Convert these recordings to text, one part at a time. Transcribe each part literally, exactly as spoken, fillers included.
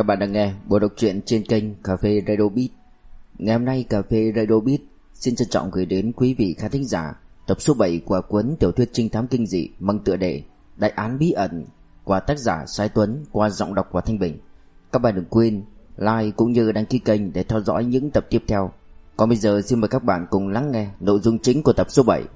Các bạn đang nghe bộ đọc truyện trên kênh Cà phê Radio Beat. Ngày hôm nay Cà phê Radio Beat xin trân trọng gửi đến quý vị khán thính giả tập số bảy của cuốn tiểu thuyết trinh thám kinh dị mang tựa đề Đại án bí ẩn của tác giả Sái Tuấn qua giọng đọc của Thanh Bình. Các bạn đừng quên like cũng như đăng ký kênh để theo dõi những tập tiếp theo. Còn bây giờ xin mời các bạn cùng lắng nghe nội dung chính của tập số bảy.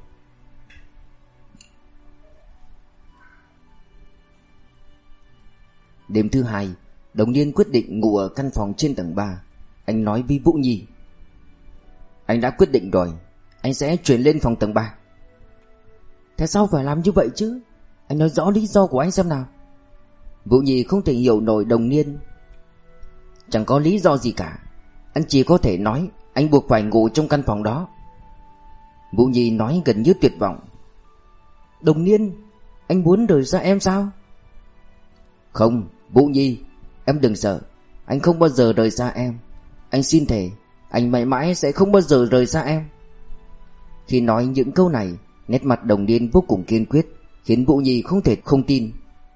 Đêm thứ hai, Đồng Niên quyết định ngủ ở căn phòng trên tầng ba. Anh nói với Vũ Nhi: "Anh đã quyết định rồi, anh sẽ chuyển lên phòng tầng ba." "Thế sao phải làm như vậy chứ? Anh nói rõ lý do của anh xem nào." Vũ Nhi không thể hiểu nổi Đồng Niên. "Chẳng có lý do gì cả, anh chỉ có thể nói anh buộc phải ngủ trong căn phòng đó." Vũ Nhi nói gần như tuyệt vọng. "Đồng Niên, anh muốn rời xa em sao?" "Không, Vũ Nhi, em đừng sợ, anh không bao giờ rời xa em. Anh xin thề, anh mãi mãi sẽ không bao giờ rời xa em." Khi nói những câu này, nét mặt Đồng Niên vô cùng kiên quyết, khiến Vũ Nhi không thể không tin.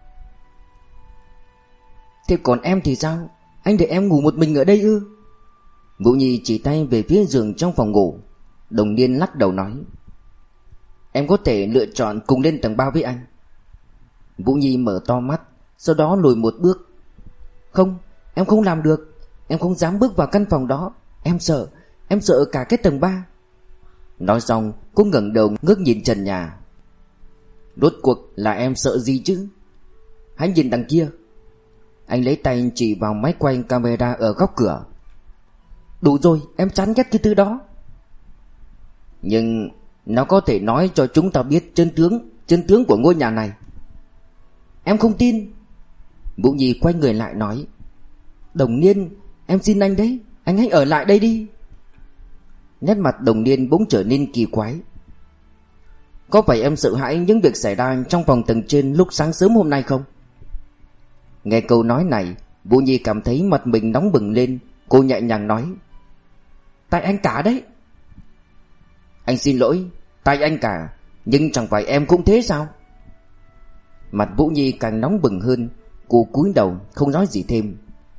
"Thế còn em thì sao? Anh để em ngủ một mình ở đây ư?" Vũ Nhi chỉ tay về phía giường trong phòng ngủ. Đồng Niên lắc đầu nói: "Em có thể lựa chọn cùng lên tầng ba với anh." Vũ Nhi mở to mắt, sau đó lùi một bước. "Không, em không làm được. Em không dám bước vào căn phòng đó. Em sợ, em sợ cả cái tầng ba." Nói xong, cô ngẩng đầu ngước nhìn trần nhà. "Rốt cuộc là em sợ gì chứ? Hãy nhìn đằng kia." Anh lấy tay chỉ vào máy quay camera ở góc cửa. "Đủ rồi, em chán ghét cái thứ đó." "Nhưng nó có thể nói cho chúng ta biết chân tướng, chân tướng của ngôi nhà này." "Em không tin." Vũ Nhi quay người lại nói: "Đồng Niên, em xin anh đấy, anh hãy ở lại đây đi." Nét mặt Đồng Niên bỗng trở nên kỳ quái. "Có phải em sợ hãi những việc xảy ra trong phòng tầng trên lúc sáng sớm hôm nay không?" Nghe câu nói này, Vũ Nhi cảm thấy mặt mình nóng bừng lên. Cô nhẹ nhàng nói: "Tại anh cả đấy." "Anh xin lỗi, tại anh cả, nhưng chẳng phải em cũng thế sao?" Mặt Vũ Nhi càng nóng bừng hơn. Cô cúi đầu không nói gì thêm.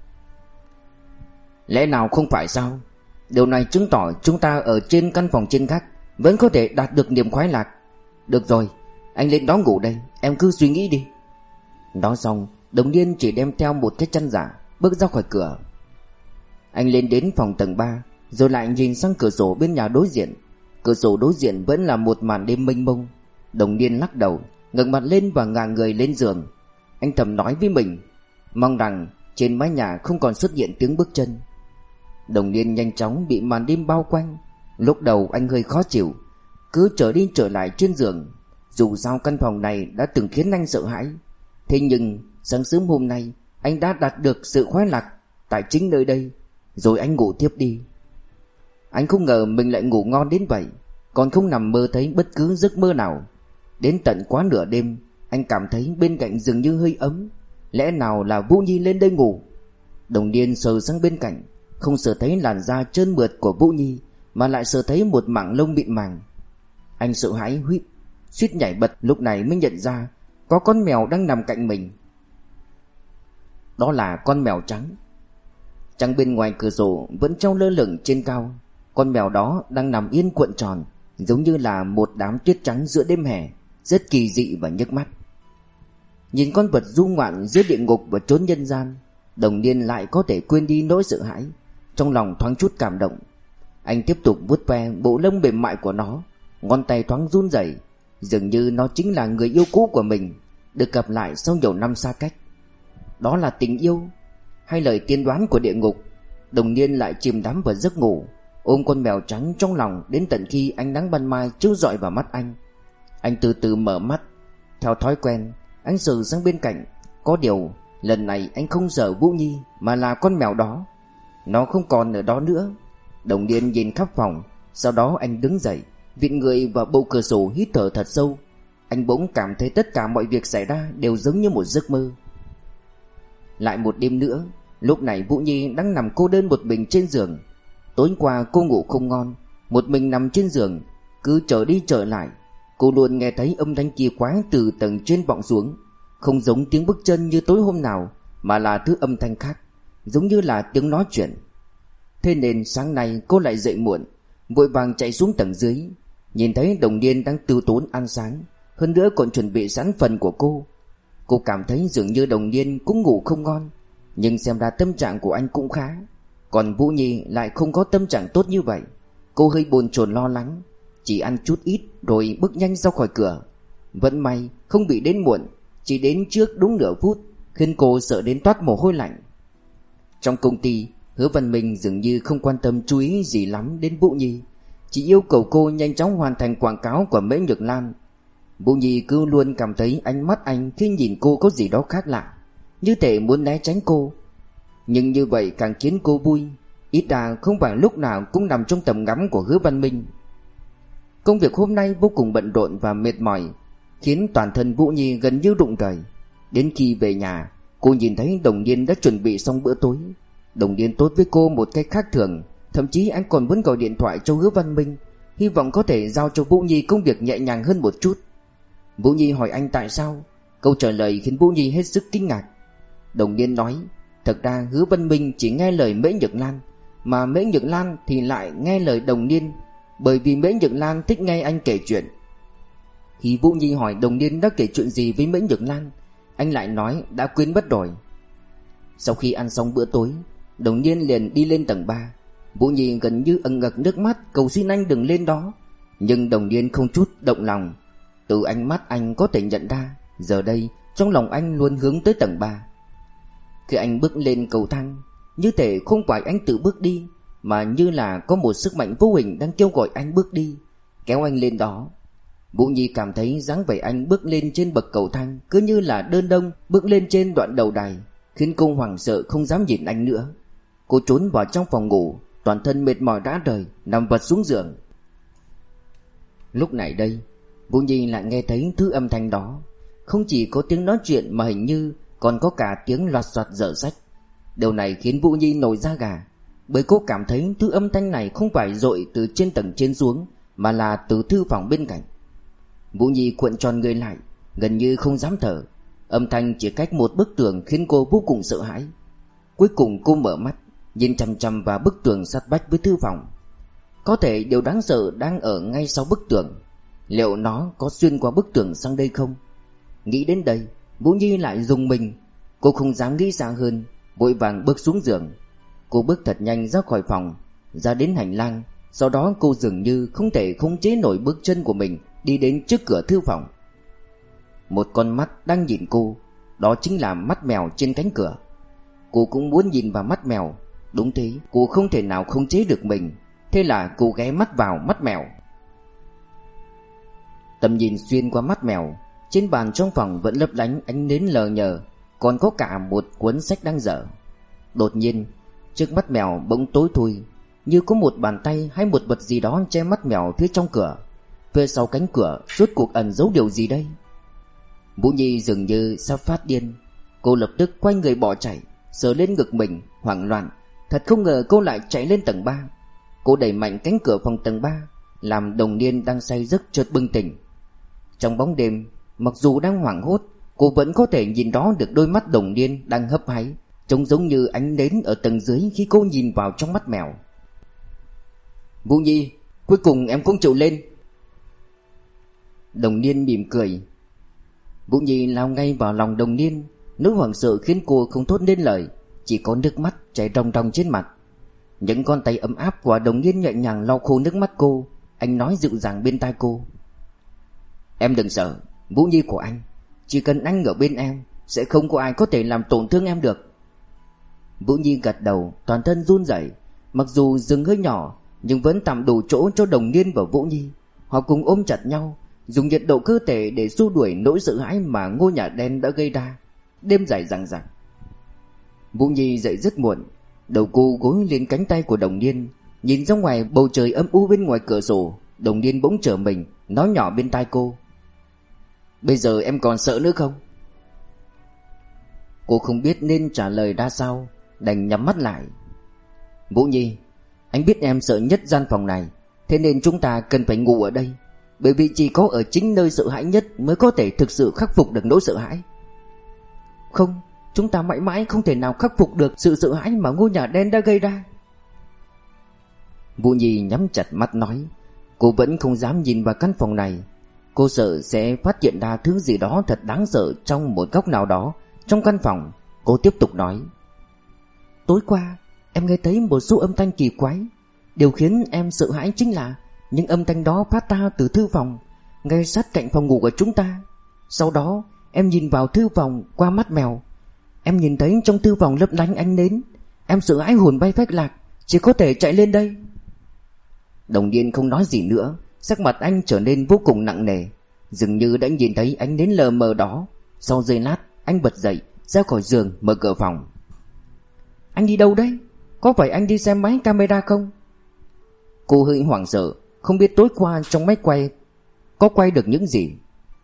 "Lẽ nào không phải sao? Điều này chứng tỏ chúng ta ở trên căn phòng trên khác vẫn có thể đạt được niềm khoái lạc. Được rồi, anh lên đó ngủ đây, em cứ suy nghĩ đi." Nói xong, Đồng Niên chỉ đem theo một cái chăn giả, bước ra khỏi cửa. Anh lên đến phòng tầng ba, rồi lại nhìn sang cửa sổ bên nhà đối diện. Cửa sổ đối diện vẫn là một màn đêm mênh mông. Đồng Niên lắc đầu, ngẩng mặt lên và ngả người lên giường. Anh thầm nói với mình, mong rằng trên mái nhà không còn xuất hiện tiếng bước chân. Đồng Niên nhanh chóng bị màn đêm bao quanh. Lúc đầu anh hơi khó chịu, cứ trở đi trở lại trên giường. Dù sao căn phòng này đã từng khiến anh sợ hãi. Thế nhưng sáng sớm hôm nay anh đã đạt được sự khoái lạc tại chính nơi đây. Rồi anh ngủ tiếp đi. Anh không ngờ mình lại ngủ ngon đến vậy, còn không nằm mơ thấy bất cứ giấc mơ nào. Đến tận quá nửa đêm, anh cảm thấy bên cạnh dường như hơi ấm. Lẽ nào là Vũ Nhi lên đây ngủ? Đồng Niên sờ sang bên cạnh, không sờ thấy làn da trơn mượt của Vũ Nhi, mà lại sờ thấy một mảng lông mịn màng. Anh sợ hãi huýt suýt nhảy bật, lúc này mới nhận ra có con mèo đang nằm cạnh mình. Đó là con mèo trắng. Trăng bên ngoài cửa sổ vẫn treo lơ lửng trên cao. Con mèo đó đang nằm yên cuộn tròn, giống như là một đám tuyết trắng giữa đêm hè, rất kỳ dị và nhức mắt. Nhìn con vật du ngoạn giữa địa ngục và chốn nhân gian, Đồng Niên lại có thể quên đi nỗi sợ hãi. Trong lòng thoáng chút cảm động. Anh tiếp tục vuốt ve bộ lông mềm mại của nó, ngón tay thoáng run rẩy, dường như nó chính là người yêu cũ của mình, được gặp lại sau nhiều năm xa cách. Đó là tình yêu hay lời tiên đoán của địa ngục? Đồng Niên lại chìm đắm vào giấc ngủ, ôm con mèo trắng trong lòng đến tận khi ánh nắng ban mai chiếu rọi vào mắt anh. Anh từ từ mở mắt. Theo thói quen, anh sờ sang bên cạnh. Có điều lần này anh không sợ Vũ Nhi, mà là con mèo đó. Nó không còn ở đó nữa. Đồng Niên nhìn khắp phòng, sau đó anh đứng dậy, vịn người vào bầu cửa sổ, hít thở thật sâu. Anh bỗng cảm thấy tất cả mọi việc xảy ra đều giống như một giấc mơ. Lại một đêm nữa. Lúc này Vũ Nhi đang nằm cô đơn một mình trên giường. Tối qua cô ngủ không ngon, một mình nằm trên giường, cứ trở đi trở lại. Cô luôn nghe thấy âm thanh kỳ quái từ tầng trên vọng xuống, không giống tiếng bước chân như tối hôm nào, mà là thứ âm thanh khác. giống như là tiếng nói chuyện. Thế nên sáng nay cô lại dậy muộn, vội vàng chạy xuống tầng dưới, nhìn thấy Đồng Niên đang tiêu tốn ăn sáng, hơn nữa còn chuẩn bị sẵn phần của cô. Cô cảm thấy dường như Đồng Niên cũng ngủ không ngon, nhưng xem ra tâm trạng của anh cũng khá. Còn Vũ Nhi lại không có tâm trạng tốt như vậy. Cô hơi bồn chồn lo lắng, chỉ ăn chút ít rồi bước nhanh ra khỏi cửa. Vẫn may không bị đến muộn, chỉ đến trước đúng nửa phút, khiến cô sợ đến toát mồ hôi lạnh. Trong công ty, Hứa Văn Minh dường như không quan tâm chú ý gì lắm đến Vũ Nhi, chỉ yêu cầu cô nhanh chóng hoàn thành quảng cáo của Mễ Nhược Lan. Vũ Nhi cứ luôn cảm thấy ánh mắt anh khi nhìn cô có gì đó khác lạ, như thể muốn né tránh cô. Nhưng như vậy càng khiến cô vui, ít ra không phải lúc nào cũng nằm trong tầm ngắm của Hứa Văn Minh. Công việc hôm nay vô cùng bận rộn và mệt mỏi, khiến toàn thân Vũ Nhi gần như rụng rời. Đến khi về nhà, cô nhìn thấy Đồng Niên đã chuẩn bị xong bữa tối. Đồng Niên tốt với cô một cách khác thường, thậm chí anh còn muốn gọi điện thoại cho Hứa Văn Minh, hy vọng có thể giao cho Vũ Nhi công việc nhẹ nhàng hơn một chút. Vũ Nhi hỏi anh tại sao, câu trả lời khiến Vũ Nhi hết sức kinh ngạc. Đồng Niên nói, thật ra Hứa Văn Minh chỉ nghe lời Mễ Nhược Lan, mà Mễ Nhược Lan thì lại nghe lời Đồng Niên, bởi vì Mễ Nhược Lan thích nghe anh kể chuyện. Khi Vũ Nhi hỏi Đồng Niên đã kể chuyện gì với Mễ Nhược Lan, anh lại nói đã quên mất rồi. Sau khi ăn xong bữa tối, Đồng Niên liền đi lên tầng ba. Vũ Nhi gần như ẩn ngực nước mắt cầu xin anh đừng lên đó, nhưng Đồng Niên không chút động lòng. Từ ánh mắt anh có thể nhận ra, giờ đây trong lòng anh luôn hướng tới tầng ba. Khi anh bước lên cầu thang, như thể không phải anh tự bước đi, mà như là có một sức mạnh vô hình đang kêu gọi anh bước đi, kéo anh lên đó. Vũ Nhi cảm thấy dáng vẻ anh bước lên trên bậc cầu thang cứ như là đơn đông bước lên trên đoạn đầu đài, khiến cô hoảng sợ không dám nhìn anh nữa. Cô trốn vào trong phòng ngủ, toàn thân mệt mỏi rã rời, nằm vật xuống giường. Lúc này đây, Vũ Nhi lại nghe thấy thứ âm thanh đó. Không chỉ có tiếng nói chuyện mà hình như còn có cả tiếng loạt soạt dở sách. Điều này khiến Vũ Nhi nổi da gà, bởi cô cảm thấy thứ âm thanh này không phải dội từ trên tầng trên xuống, mà là từ thư phòng bên cạnh. Vũ Nhi cuộn tròn người lại, gần như không dám thở. Âm thanh chỉ cách một bức tường khiến cô vô cùng sợ hãi. Cuối cùng cô mở mắt, nhìn chằm chằm vào bức tường sát vách với thư phòng. Có thể điều đáng sợ đang ở ngay sau bức tường. Liệu nó có xuyên qua bức tường sang đây không? Nghĩ đến đây, Vũ Nhi lại rùng mình. Cô không dám nghĩ xa hơn, vội vàng bước xuống giường. Cô bước thật nhanh ra khỏi phòng, ra đến hành lang. Sau đó cô dường như không thể khống chế nổi bước chân của mình, đi đến trước cửa thư phòng. Một con mắt đang nhìn cô, đó chính là mắt mèo trên cánh cửa. Cô cũng muốn nhìn vào mắt mèo. Đúng thế, cô không thể nào khống chế được mình. Thế là cô ghé mắt vào mắt mèo. Tầm nhìn xuyên qua mắt mèo, trên bàn trong phòng vẫn lấp lánh ánh nến lờ nhờ, còn có cả một cuốn sách đang dở. Đột nhiên, trước mắt mèo bỗng tối thui, như có một bàn tay hay một vật gì đó che mắt mèo phía trong cửa. Phía sau cánh cửa rốt cuộc ẩn giấu điều gì đây? Vũ Nhi dường như sắp phát điên. Cô lập tức quay người bỏ chạy, sờ lên ngực mình, hoảng loạn. Thật không ngờ cô lại chạy lên tầng ba. Cô đẩy mạnh cánh cửa phòng tầng ba, làm Đồng Niên đang say giấc chợt bừng tỉnh. Trong bóng đêm, mặc dù đang hoảng hốt, cô vẫn có thể nhìn rõ được đôi mắt Đồng Niên đang hấp háy, trông giống như ánh nến ở tầng dưới khi cô nhìn vào trong mắt mèo. Vũ Nhi, cuối cùng em cũng chịu lên. Đồng Niên mỉm cười. Vũ Nhi lao ngay vào lòng Đồng Niên. Nỗi hoảng sợ khiến cô không thốt nên lời, chỉ có nước mắt chảy ròng ròng trên mặt. Những con tay ấm áp của Đồng Niên nhẹ nhàng lau khô nước mắt cô. Anh nói dịu dàng bên tai cô, em đừng sợ, Vũ Nhi của anh, chỉ cần anh ở bên em, sẽ không có ai có thể làm tổn thương em được. Vũ Nhi gật đầu, toàn thân run rẩy. Mặc dù giường hơi nhỏ, nhưng vẫn tạm đủ chỗ cho Đồng Niên và Vũ Nhi. Họ cùng ôm chặt nhau, dùng nhiệt độ cơ thể để xua đuổi nỗi sợ hãi mà ngôi nhà đen đã gây ra. Đêm dài dằng dặc. Vũ Nhi dậy rất muộn, đầu cô gối lên cánh tay của Đồng Niên, nhìn ra ngoài bầu trời âm u bên ngoài cửa sổ. Đồng Niên bỗng trở mình, nói nhỏ bên tai cô, bây giờ em còn sợ nữa không? Cô không biết nên trả lời ra sao, đành nhắm mắt lại. Vũ Nhi, anh biết em sợ nhất gian phòng này, thế nên chúng ta cần phải ngủ ở đây, bởi vì chỉ có ở chính nơi sợ hãi nhất mới có thể thực sự khắc phục được nỗi sợ hãi. Không, Chúng ta mãi mãi không thể nào khắc phục được sự sợ hãi mà ngôi nhà đen đã gây ra. Vũ Nhi nhắm chặt mắt nói. Cô vẫn không dám nhìn vào căn phòng này. Cô sợ sẽ phát hiện ra thứ gì đó thật đáng sợ trong một góc nào đó trong căn phòng. Cô tiếp tục nói. Tối qua em nghe thấy một số âm thanh kỳ quái. Điều khiến em sợ hãi chính là những âm thanh đó phát ra từ thư phòng ngay sát cạnh phòng ngủ của chúng ta. Sau đó em nhìn vào thư phòng qua mắt mèo. Em nhìn thấy trong thư phòng lấp lánh ánh nến. Em sợ hãi hồn bay phách lạc, chỉ có thể chạy lên đây. Đồng Niên không nói gì nữa. Sắc mặt anh trở nên vô cùng nặng nề, dường như đã nhìn thấy ánh nến lờ mờ đó. Sau giây lát anh bật dậy, ra khỏi giường, mở cửa phòng. Anh đi đâu đấy? Có phải anh đi xem máy camera không? Cô hơi hoảng sợ, không biết tối qua trong máy quay có quay được những gì.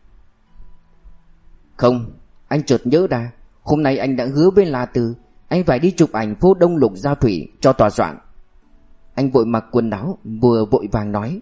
Không, anh chợt nhớ ra, hôm nay anh đã hứa với La Tư anh phải đi chụp ảnh phố Đông Lục Giao Thủy cho tòa soạn. Anh vội mặc quần áo, vừa vội vàng nói.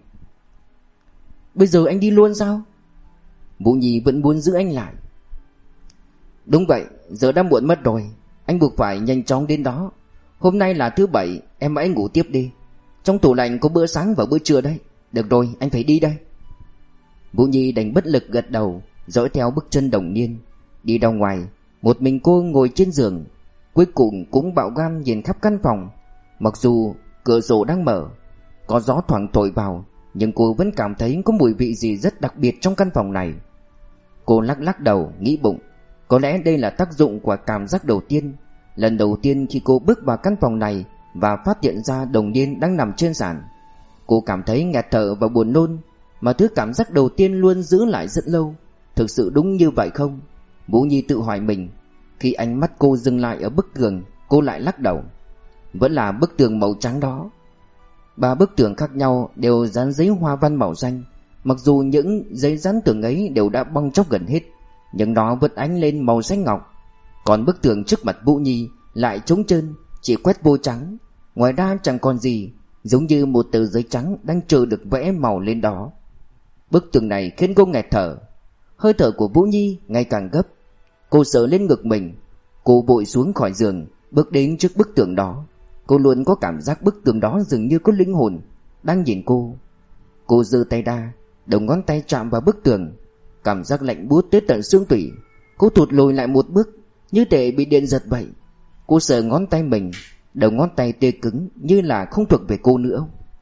Bây giờ anh đi luôn sao? Vũ Nhi vẫn muốn giữ anh lại. Đúng vậy, giờ đã muộn mất rồi. Anh buộc phải nhanh chóng đến đó. Hôm nay là thứ bảy, em hãy ngủ tiếp đi. Trong tủ lạnh có bữa sáng và bữa trưa đấy. Được rồi, anh phải đi đây. Vũ Nhi đành bất lực gật đầu, dõi theo bước chân Đồng Niên. Đi ra ngoài, một mình cô ngồi trên giường. Cuối cùng cũng bạo gan nhìn khắp căn phòng. Mặc dù cửa sổ đang mở, có gió thoảng thổi vào, nhưng cô vẫn cảm thấy có mùi vị gì rất đặc biệt trong căn phòng này. Cô lắc lắc đầu, nghĩ bụng, có lẽ đây là tác dụng của cảm giác đầu tiên. Lần đầu tiên khi cô bước vào căn phòng này và phát hiện ra Đồng Niên đang nằm trên sàn, cô cảm thấy nghẹt thở và buồn nôn. Mà thứ cảm giác đầu tiên luôn giữ lại rất lâu. Thực sự đúng như vậy không? Vũ Nhi tự hỏi mình. Khi ánh mắt cô dừng lại ở bức tường, cô lại lắc đầu. Vẫn là bức tường màu trắng đó. Ba bức tường khác nhau đều dán giấy hoa văn màu xanh. Mặc dù những giấy dán tường ấy đều đã bong tróc gần hết, nhưng nó vẫn ánh lên màu xanh ngọc. Còn bức tường trước mặt Vũ Nhi lại trống trơn, chỉ quét vô trắng. Ngoài ra chẳng còn gì, giống như một tờ giấy trắng đang chờ được vẽ màu lên đó. Bức tường này khiến cô nghẹt thở. Hơi thở của Vũ Nhi ngày càng gấp. Cô sợ lên ngực mình. Cô vội xuống khỏi giường, bước đến trước bức tường đó. Cô luôn có cảm giác bức tường đó dường như có linh hồn đang nhìn cô. Cô giơ tay ra, đầu ngón tay chạm vào bức tường. Cảm giác lạnh buốt tới tận xương tủy. Cô thụt lùi lại một bước, như thể bị điện giật vậy. Cô sờ ngón tay mình, đầu ngón tay tê cứng như là không thuộc về cô nữa.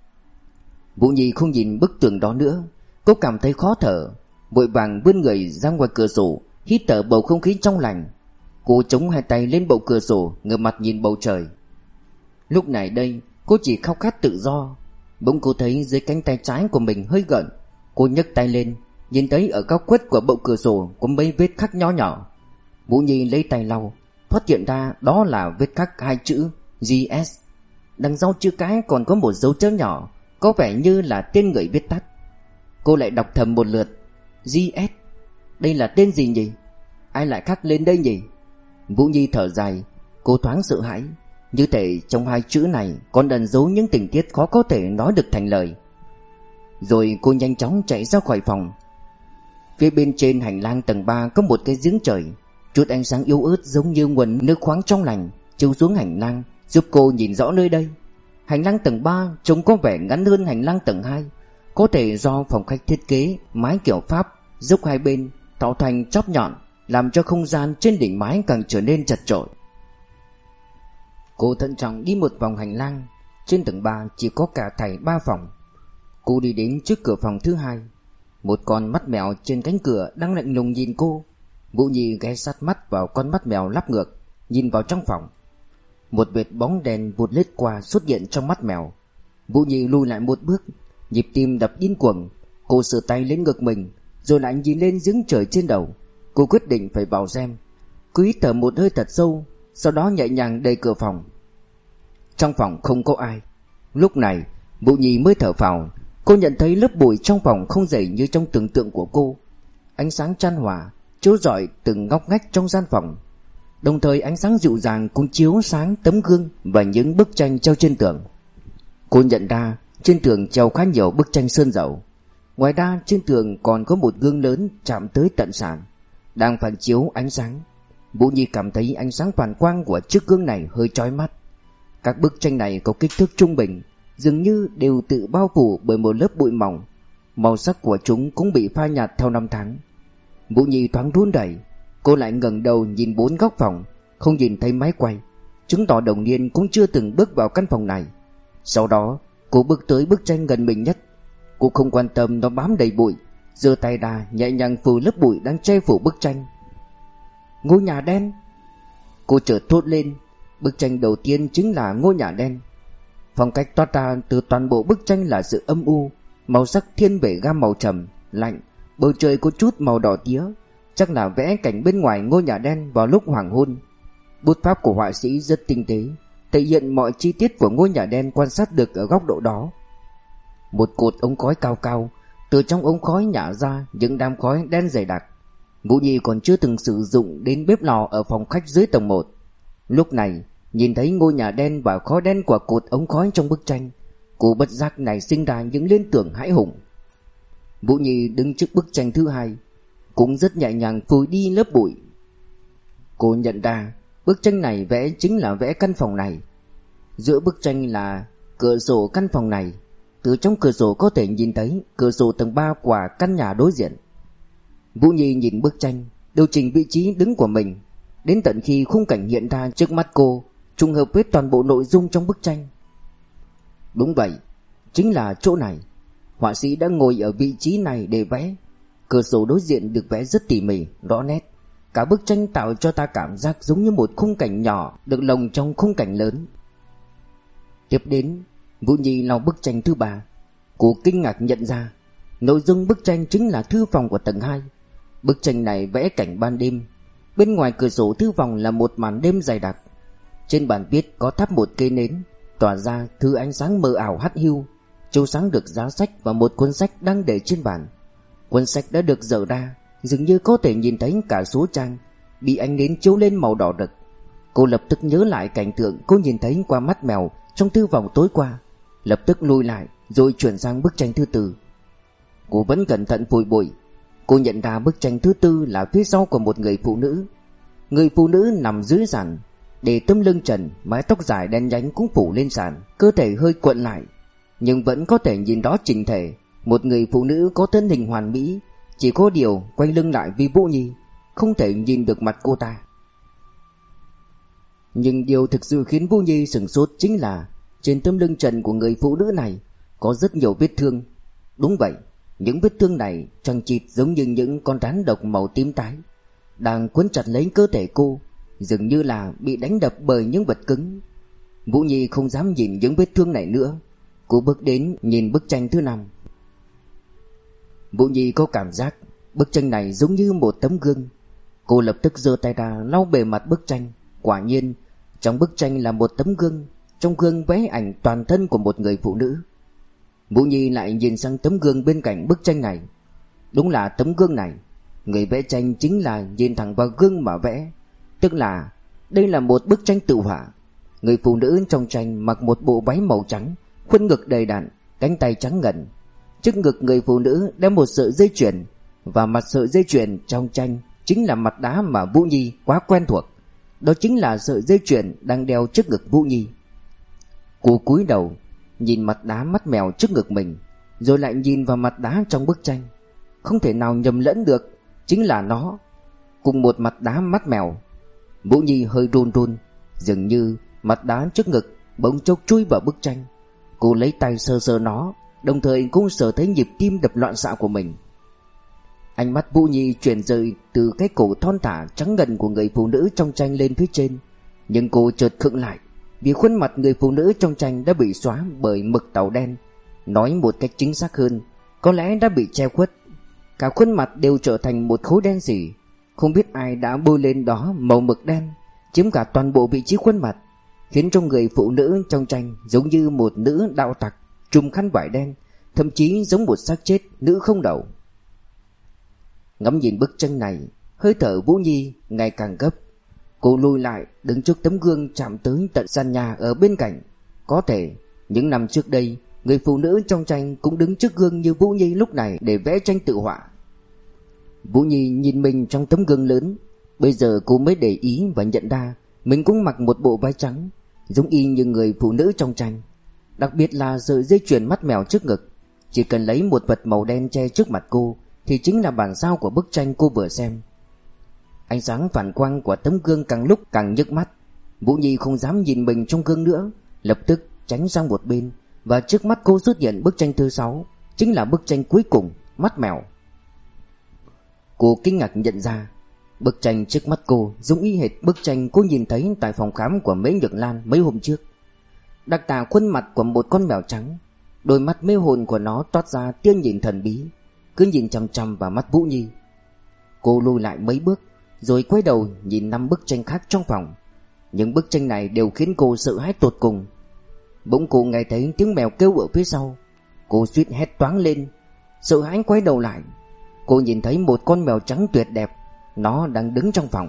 Vũ Nhi không nhìn bức tường đó nữa. Cô cảm thấy khó thở, vội vàng vươn người ra ngoài cửa sổ, hít thở bầu không khí trong lành. Cô chống hai tay lên bậu cửa sổ, ngửa mặt nhìn bầu trời. Lúc này đây, cô chỉ khao khát tự do. Bỗng cô thấy dưới cánh tay trái của mình hơi gợn. Cô nhấc tay lên, nhìn thấy ở góc khuất của bậu cửa sổ có mấy vết khắc nhỏ nhỏ. Vũ Nhi lấy tay lau, phát hiện ra đó là vết khắc hai chữ giê ét. Đằng sau chữ cái còn có một dấu chấm nhỏ, có vẻ như là tên người viết tắt. Cô lại đọc thầm một lượt. giê ét, đây là tên gì nhỉ? Ai lại khắc lên đây nhỉ? Vũ Nhi thở dài. Cô thoáng sợ hãi, như thể trong hai chữ này còn ẩn giấu những tình tiết khó có thể nói được thành lời. Rồi cô nhanh chóng chạy ra khỏi phòng. Phía bên trên hành lang tầng ba có một cái giếng trời. Chút ánh sáng yếu ớt giống như nguồn nước khoáng trong lành chiếu xuống hành lang, giúp cô nhìn rõ nơi đây. Hành lang tầng ba trông có vẻ ngắn hơn hành lang tầng hai. Có thể do phòng khách thiết kế mái kiểu Pháp, dốc hai bên tạo thành chóp nhọn, làm cho không gian trên đỉnh mái càng trở nên chật chội. Cô thận trọng đi một vòng hành lang. Trên tầng ba chỉ có cả thảy ba phòng. Cô đi đến trước cửa phòng thứ hai. Một con mắt mèo trên cánh cửa đang lạnh lùng nhìn cô. Vũ Nhi ghé sát mắt vào con mắt mèo lắp ngược, nhìn vào trong phòng. Một vệt bóng đèn vụt lướt qua xuất hiện trong mắt mèo. Vũ Nhi lùi lại một bước, nhịp tim đập điên cuồng. Cô sờ tay lên ngực mình, rồi lại nhìn lên giếng trời trên đầu. Cô quyết định phải vào xem. Cô hít thở một hơi thật sâu, sau đó nhẹ nhàng đẩy cửa phòng. Trong phòng không có ai. Lúc này Vũ Nhi mới thở phào. Cô nhận thấy lớp bụi trong phòng không dày như trong tưởng tượng của cô. Ánh sáng chan hòa chiếu rọi từng ngóc ngách trong gian phòng. Đồng thời ánh sáng dịu dàng cũng chiếu sáng tấm gương và những bức tranh treo trên tường. Cô nhận ra trên tường treo khá nhiều bức tranh sơn dầu. Ngoài ra trên tường còn có một gương lớn chạm tới tận sàn, đang phản chiếu ánh sáng. Vũ Nhi cảm thấy ánh sáng phản quang của chiếc gương này hơi chói mắt. Các bức tranh này có kích thước trung bình, dường như đều tự bao phủ bởi một lớp bụi mỏng. Màu sắc của chúng cũng bị phai nhạt theo năm tháng. Vũ Nhi thoáng run rẩy, cô lại ngẩng đầu nhìn bốn góc phòng, không nhìn thấy máy quay, chứng tỏ Đồng Niên cũng chưa từng bước vào căn phòng này. Sau đó, cô bước tới bức tranh gần mình nhất. Cô không quan tâm nó bám đầy bụi, giơ tay ra nhẹ nhàng phủ lớp bụi đang che phủ bức tranh. Ngôi nhà đen! Cô chợt thốt lên. Bức tranh đầu tiên chính là ngôi nhà đen. Phong cách toát ra từ toàn bộ bức tranh là sự âm u, màu sắc thiên về gam màu trầm, lạnh, bầu trời có chút màu đỏ tía, chắc là vẽ cảnh bên ngoài ngôi nhà đen vào lúc hoàng hôn. Bút pháp của họa sĩ rất tinh tế, thể hiện mọi chi tiết của ngôi nhà đen quan sát được ở góc độ đó. Một cột ống khói cao cao, từ trong ống khói nhả ra những đám khói đen dày đặc. Vũ Nhi còn chưa từng sử dụng đến bếp lò ở phòng khách dưới tầng một. Lúc này, nhìn thấy ngôi nhà đen và khói đen của cột ống khói trong bức tranh, cô bất giác này sinh ra những liên tưởng hãi hùng. Vũ Nhi đứng trước bức tranh thứ hai, cũng rất nhẹ nhàng phủi đi lớp bụi. Cô nhận ra bức tranh này vẽ chính là vẽ căn phòng này. Giữa bức tranh là cửa sổ căn phòng này. Từ trong cửa sổ có thể nhìn thấy cửa sổ tầng ba của căn nhà đối diện. Vũ Nhi nhìn bức tranh, điều chỉnh vị trí đứng của mình, đến tận khi khung cảnh hiện ra trước mắt cô trùng hợp với toàn bộ nội dung trong bức tranh. Đúng vậy, chính là chỗ này. Họa sĩ đã ngồi ở vị trí này để vẽ. Cửa sổ đối diện được vẽ rất tỉ mỉ, rõ nét. Cả bức tranh tạo cho ta cảm giác giống như một khung cảnh nhỏ được lồng trong khung cảnh lớn. Tiếp đến, Vũ Nhi lau bức tranh thứ ba. Cô kinh ngạc nhận ra nội dung bức tranh chính là thư phòng của tầng hai. Bức tranh này vẽ cảnh ban đêm. Bên ngoài cửa sổ thư phòng là một màn đêm dày đặc. Trên bàn viết có thắp một cây nến, tỏa ra thứ ánh sáng mờ ảo hắt hiu, chiếu sáng được giá sách và một cuốn sách đang để trên bàn. Cuốn sách đã được dở ra, dường như có thể nhìn thấy cả số trang, bị ánh nến chiếu lên màu đỏ rực. Cô lập tức nhớ lại cảnh tượng cô nhìn thấy qua mắt mèo trong thư phòng tối qua, lập tức lùi lại rồi chuyển sang bức tranh thứ tư. Cô vẫn cẩn thận phủi bụi. Cô nhận ra bức tranh thứ tư là phía sau của một người phụ nữ. Người phụ nữ nằm dưới sàn, để tấm lưng trần, mái tóc dài đen nhánh cũng phủ lên sàn, cơ thể hơi cuộn lại, nhưng vẫn có thể nhìn rõ chỉnh thể. Một người phụ nữ có thân hình hoàn mỹ, chỉ có điều quay lưng lại với Vũ Nhi, không thể nhìn được mặt cô ta. Nhưng điều thực sự khiến Vũ Nhi sửng sốt chính là trên tấm lưng trần của người phụ nữ này có rất nhiều vết thương. Đúng vậy, những vết thương này chằng chịt giống như những con rắn độc màu tím tái, đang quấn chặt lấy cơ thể cô, dường như là bị đánh đập bởi những vật cứng. Vũ Nhi không dám nhìn những vết thương này nữa. Cô bước đến nhìn bức tranh thứ năm. Vũ Nhi có cảm giác bức tranh này giống như một tấm gương. Cô lập tức giơ tay ra lau bề mặt bức tranh. Quả nhiên, trong bức tranh là một tấm gương. Trong gương vẽ ảnh toàn thân của một người phụ nữ. Vũ Nhi lại nhìn sang tấm gương bên cạnh bức tranh này. Đúng là tấm gương này, người vẽ tranh chính là nhìn thẳng vào gương mà vẽ. Tức là đây là một bức tranh tự họa. Người phụ nữ trong tranh mặc một bộ váy màu trắng, khuôn ngực đầy đặn, cánh tay trắng ngần. Trước ngực người phụ nữ đeo một sợi dây chuyền, và mặt sợi dây chuyền trong tranh chính là mặt đá mà Vũ Nhi quá quen thuộc. Đó chính là sợi dây chuyền đang đeo trước ngực Vũ Nhi. Cô cúi đầu nhìn mặt đá mắt mèo trước ngực mình, rồi lại nhìn vào mặt đá trong bức tranh. Không thể nào nhầm lẫn được, chính là nó, cùng một mặt đá mắt mèo. Vũ Nhi hơi run run, dường như mặt đá trước ngực bỗng chốc chui vào bức tranh. Cô lấy tay sờ sờ nó, đồng thời cũng sờ thấy nhịp tim đập loạn xạ của mình. Ánh mắt Vũ Nhi chuyển rời từ cái cổ thon thả trắng ngần của người phụ nữ trong tranh lên phía trên, nhưng cô chợt khựng lại vì khuôn mặt người phụ nữ trong tranh đã bị xóa bởi mực tàu đen. Nói một cách chính xác hơn, có lẽ đã bị che khuất. Cả khuôn mặt đều trở thành một khối đen sì. Không biết ai đã bôi lên đó màu mực đen, chiếm cả toàn bộ vị trí khuôn mặt, khiến cho người phụ nữ trong tranh giống như một nữ đạo tặc trùm khăn vải đen, thậm chí giống một xác chết nữ không đầu. Ngắm nhìn bức tranh này, hơi thở Vũ Nhi ngày càng gấp. Cô lùi lại đứng trước tấm gương chạm tới tận sàn nhà ở bên cạnh. Có thể những năm trước đây, người phụ nữ trong tranh cũng đứng trước gương như Vũ Nhi lúc này để vẽ tranh tự họa. Vũ Nhi nhìn mình trong tấm gương lớn, Bây giờ cô mới để ý và nhận ra mình cũng mặc một bộ váy trắng, giống y như người phụ nữ trong tranh. Đặc biệt là sợi dây chuyền mắt mèo trước ngực. Chỉ cần lấy một vật màu đen che trước mặt cô thì chính là bản sao của bức tranh cô vừa xem. Ánh sáng phản quang của tấm gương càng lúc càng nhức mắt. Vũ Nhi không dám nhìn mình trong gương nữa, lập tức tránh sang một bên, và trước mắt cô xuất hiện bức tranh thứ sáu, chính là bức tranh cuối cùng, mắt mèo. Cô kinh ngạc nhận ra bức tranh trước mắt cô giống y hệt bức tranh cô nhìn thấy tại phòng khám của Mễ Nhược Lan mấy hôm trước. Đặc tả khuôn mặt của một con mèo trắng, đôi mắt mê hồn của nó toát ra tia nhìn thần bí, cứ nhìn chằm chằm vào mắt Vũ Nhi. Cô lùi lại mấy bước, rồi quay đầu nhìn năm bức tranh khác trong phòng. Những bức tranh này đều khiến cô sợ hãi tột cùng. Bỗng cô nghe thấy tiếng mèo kêu ở phía sau. Cô suýt hét toáng lên, sợ hãi quay đầu lại. Cô nhìn thấy một con mèo trắng tuyệt đẹp, nó đang đứng trong phòng.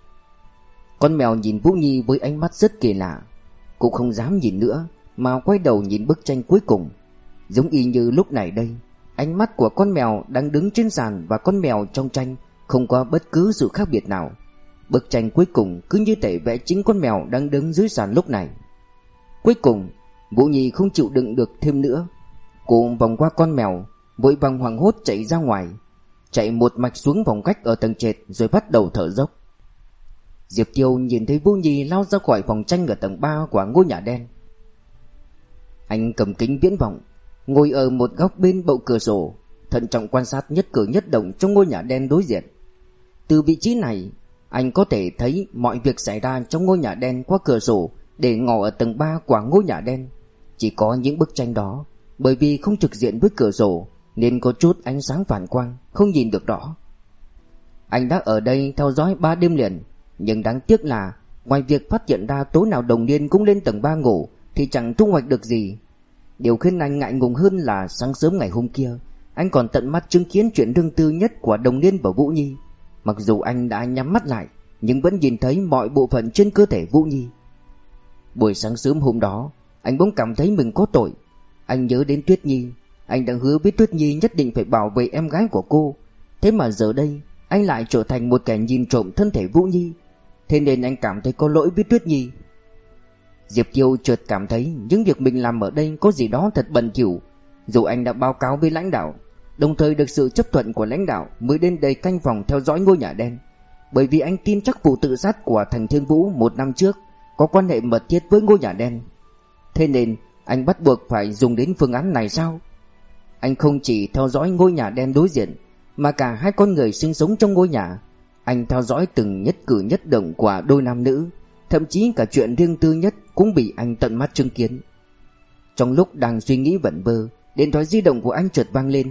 Con mèo nhìn Vũ Nhi với ánh mắt rất kỳ lạ. Cô không dám nhìn nữa, mà quay đầu nhìn bức tranh cuối cùng. Giống y như lúc này đây, ánh mắt của con mèo đang đứng trên sàn và con mèo trong tranh không có bất cứ sự khác biệt nào. Bức tranh cuối cùng cứ như thể vẽ chính con mèo đang đứng dưới sàn lúc này. Cuối cùng, Vũ Nhi không chịu đựng được thêm nữa. Cô vòng qua con mèo, vội vàng hoảng hốt chạy ra ngoài, chạy một mạch xuống phòng khách ở tầng trệt, rồi bắt đầu thở dốc. Diệp Tiêu nhìn thấy Vũ Nhi lao ra khỏi phòng tranh ở tầng ba của ngôi nhà đen. Anh cầm kính viễn vọng, ngồi ở một góc bên bậu cửa sổ, thận trọng quan sát nhất cử nhất động trong ngôi nhà đen đối diện. Từ vị trí này, anh có thể thấy mọi việc xảy ra trong ngôi nhà đen qua cửa sổ để ngỏ ở tầng ba của ngôi nhà đen. Chỉ có những bức tranh đó, bởi vì không trực diện với cửa sổ nên có chút ánh sáng phản quang, không nhìn được rõ. Anh đã ở đây theo dõi ba đêm liền, nhưng đáng tiếc là ngoài việc phát hiện ra tối nào Đồng Niên cũng lên tầng ba ngủ thì chẳng thu hoạch được gì. Điều khiến anh ngại ngùng hơn là sáng sớm ngày hôm kia, anh còn tận mắt chứng kiến chuyện riêng tư nhất của Đồng Niên và Vũ Nhi. Mặc dù anh đã nhắm mắt lại, nhưng vẫn nhìn thấy mọi bộ phận trên cơ thể Vũ Nhi. Buổi sáng sớm hôm đó, anh bỗng cảm thấy mình có tội. Anh nhớ đến Tuyết Nhi. Anh đã hứa với Tuyết Nhi nhất định phải bảo vệ em gái của cô. Thế mà giờ đây anh lại trở thành một kẻ nhìn trộm thân thể Vũ Nhi. Thế nên anh cảm thấy có lỗi với Tuyết Nhi. Diệp Tiêu chợt cảm thấy những việc mình làm ở đây có gì đó thật bẩn thỉu. Dù anh đã báo cáo với lãnh đạo, đồng thời được sự chấp thuận của lãnh đạo, mới đến đây canh phòng theo dõi ngôi nhà đen. Bởi vì anh tin chắc vụ tự sát của Thành Thiên Vũ một năm trước có quan hệ mật thiết với ngôi nhà đen. Thế nên anh bắt buộc phải dùng đến phương án này sao? Anh không chỉ theo dõi ngôi nhà đen đối diện, mà cả hai con người sinh sống trong ngôi nhà. Anh theo dõi từng nhất cử nhất động của đôi nam nữ, thậm chí cả chuyện riêng tư nhất cũng bị anh tận mắt chứng kiến. Trong lúc đang suy nghĩ vẩn vơ, điện thoại di động của anh chợt vang lên.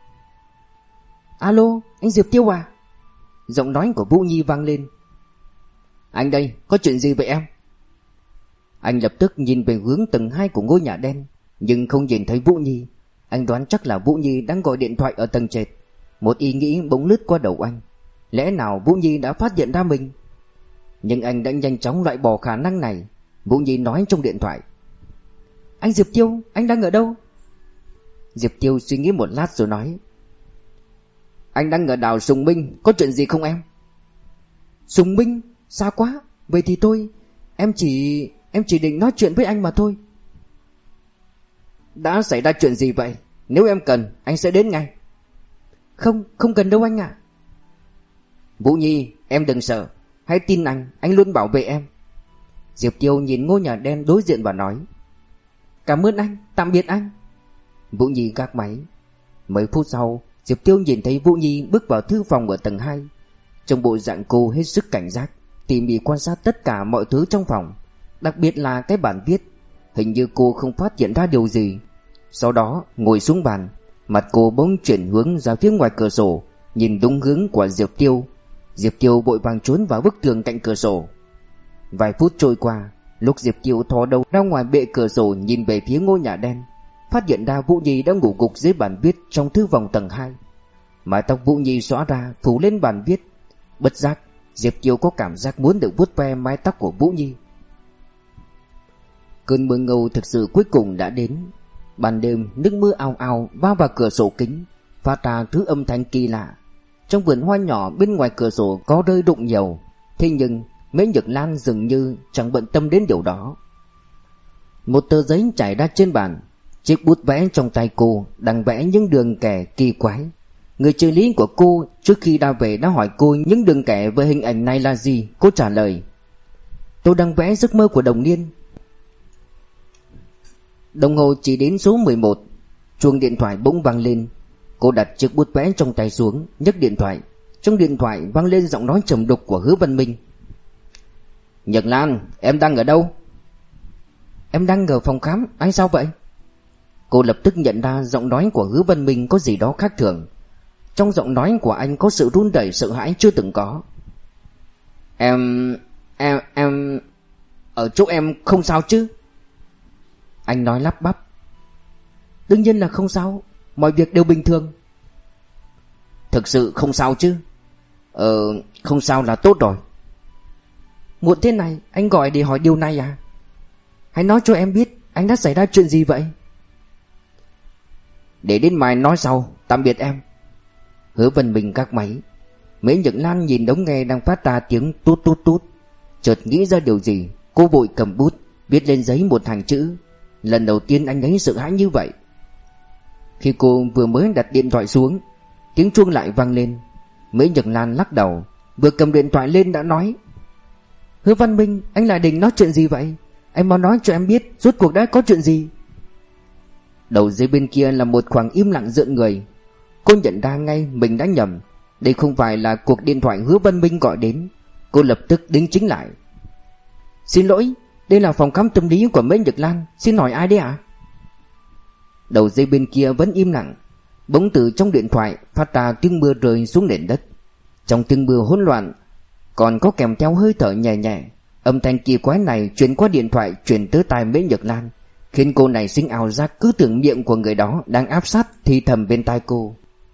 Alo, anh Diệp Tiêu à? Giọng nói của Vũ Nhi vang lên. Anh đây, có chuyện gì vậy em? Anh lập tức nhìn về hướng tầng hai của ngôi nhà đen, nhưng không nhìn thấy Vũ Nhi. Anh đoán chắc là Vũ Nhi đang gọi điện thoại ở tầng trệt. Một ý nghĩ bỗng lướt qua đầu anh. Lẽ nào Vũ Nhi đã phát hiện ra mình? Nhưng anh đã nhanh chóng loại bỏ khả năng này. Vũ Nhi nói trong điện thoại. Anh Diệp Tiêu, anh đang ở đâu? Diệp Tiêu suy nghĩ một lát rồi nói. Anh đang ở đảo Sùng Minh, có chuyện gì không em? Sùng Minh? Xa quá. Vậy thì tôi Em chỉ Em chỉ định nói chuyện với anh mà thôi. Đã xảy ra chuyện gì vậy? Nếu em cần, anh sẽ đến ngay. Không, không cần đâu anh ạ. Vũ Nhi, em đừng sợ. Hãy tin anh, anh luôn bảo vệ em. Diệp Tiêu nhìn ngôi nhà đen đối diện và nói. Cảm ơn anh, tạm biệt anh. Vũ Nhi gác máy. Mấy phút sau, Diệp Tiêu nhìn thấy Vũ Nhi bước vào thư phòng ở tầng hai. Trong bộ dạng cô hết sức cảnh giác, tỉ mỉ quan sát tất cả mọi thứ trong phòng, đặc biệt là cái bản viết. Hình như cô không phát hiện ra điều gì. Sau đó ngồi xuống bàn, mặt cô bỗng chuyển hướng ra phía ngoài cửa sổ, nhìn đúng hướng của Diệp Tiêu. Diệp Tiêu vội vàng trốn vào bức tường cạnh cửa sổ. Vài phút trôi qua, lúc Diệp Tiêu thò đầu ra ngoài bệ cửa sổ nhìn về phía ngôi nhà đen, phát hiện ra Vũ Nhi đã ngủ gục dưới bàn viết trong thư phòng tầng hai. Mái tóc Vũ Nhi xõa ra phủ lên bàn viết. Bất giác, Diệp Tiêu có cảm giác muốn được vuốt ve mái tóc của Vũ Nhi. Cơn mưa ngâu thực sự cuối cùng đã đến. Ban đêm nước mưa ào ào va vào cửa sổ kính, phát ra thứ âm thanh kỳ lạ. Trong vườn hoa nhỏ bên ngoài cửa sổ có rơi rụng nhiều, thế nhưng Mễ Nhược Lan dường như chẳng bận tâm đến điều đó. Một tờ giấy trải ra trên bàn, chiếc bút vẽ trong tay cô đang vẽ những đường kẻ kỳ quái. Người trợ lý của cô trước khi ra về đã hỏi cô những đường kẻ với hình ảnh này là gì. Cô trả lời: tôi đang vẽ giấc mơ của đồng niên. Đồng hồ chỉ đến số mười một, chuông điện thoại bỗng vang lên. Cô đặt chiếc bút vẽ trong tay xuống, nhấc điện thoại. Trong điện thoại vang lên giọng nói trầm đục của Hứa Văn Minh: Nhật Lan, em đang ở đâu? Em đang ở phòng khám, anh sao vậy? Cô lập tức nhận ra giọng nói của Hứa Văn Minh có gì đó khác thường. Trong giọng nói của anh có sự run rẩy sợ hãi chưa từng có. Em... em... em... ở chỗ em không sao chứ? Anh nói lắp bắp: đương nhiên là không sao, mọi việc đều bình thường. Thực sự không sao chứ? Ờ... không sao là tốt rồi. Muộn thế này anh gọi để hỏi điều này à? Hãy nói cho em biết anh đã xảy ra chuyện gì vậy? Để đến mai nói sau, tạm biệt em. Hứa Văn Minh gác máy. Mễ Nhật Lan nhìn đống nghe đang phát ra tiếng tút tút tút, chợt nghĩ ra điều gì. Cô vội cầm bút viết lên giấy một hàng chữ. Lần đầu tiên anh ấy sợ hãi như vậy. Khi cô vừa mới đặt điện thoại xuống, tiếng chuông lại vang lên. Mễ Nhật Lan lắc đầu, vừa cầm điện thoại lên đã nói: Hứa Văn Minh, anh lại định nói chuyện gì vậy? Anh mau nói cho em biết rốt cuộc đã có chuyện gì. Đầu dây bên kia là một khoảng im lặng rợn người. Cô nhận ra ngay mình đã nhầm. Đây không phải là cuộc điện thoại Hứa Văn Minh gọi đến. Cô lập tức đính chính lại: Xin lỗi, đây là phòng khám tâm lý của Mễ Nhật Lan, xin hỏi ai đấy ạ? À? Đầu dây bên kia vẫn im lặng. Bỗng từ trong điện thoại phát ra tiếng mưa rơi xuống nền đất. Trong tiếng mưa hỗn loạn còn có kèm theo hơi thở nhẹ nhẹ. Âm thanh kỳ quái này truyền qua điện thoại truyền tới tai Mễ Nhật Lan, khiến cô này sinh ảo giác cứ tưởng miệng của người đó đang áp sát thì thầm bên tai cô: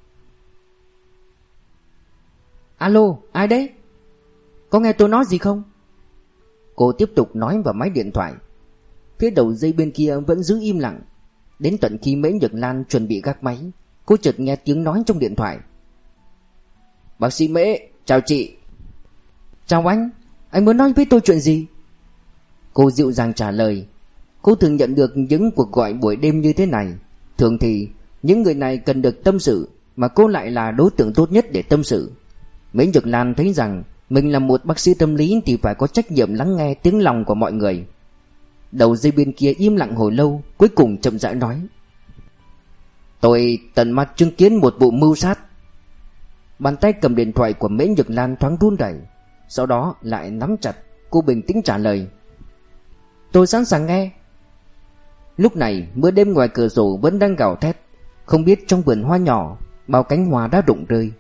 Alo, ai đấy? Có nghe tôi nói gì không? Cô tiếp tục nói vào máy điện thoại. Phía đầu dây bên kia vẫn giữ im lặng. Đến tận khi Mễ Nhật Lan chuẩn bị gác máy, cô chợt nghe tiếng nói trong điện thoại: Bác sĩ Mễ, chào chị. Chào anh, anh muốn nói với tôi chuyện gì? Cô dịu dàng trả lời. Cô thường nhận được những cuộc gọi buổi đêm như thế này. Thường thì những người này cần được tâm sự, mà cô lại là đối tượng tốt nhất để tâm sự. Mễ Nhật Lan thấy rằng mình là một bác sĩ tâm lý thì phải có trách nhiệm lắng nghe tiếng lòng của mọi người. Đầu dây bên kia im lặng hồi lâu, cuối cùng chậm rãi nói: Tôi tận mắt chứng kiến một vụ mưu sát. Bàn tay cầm điện thoại của Mễ Nhật Lan thoáng run rẩy, sau đó lại nắm chặt. Cô bình tĩnh trả lời: Tôi sẵn sàng nghe. Lúc này mưa đêm ngoài cửa sổ vẫn đang gào thét. Không biết trong vườn hoa nhỏ bao cánh hoa đã rụng rơi.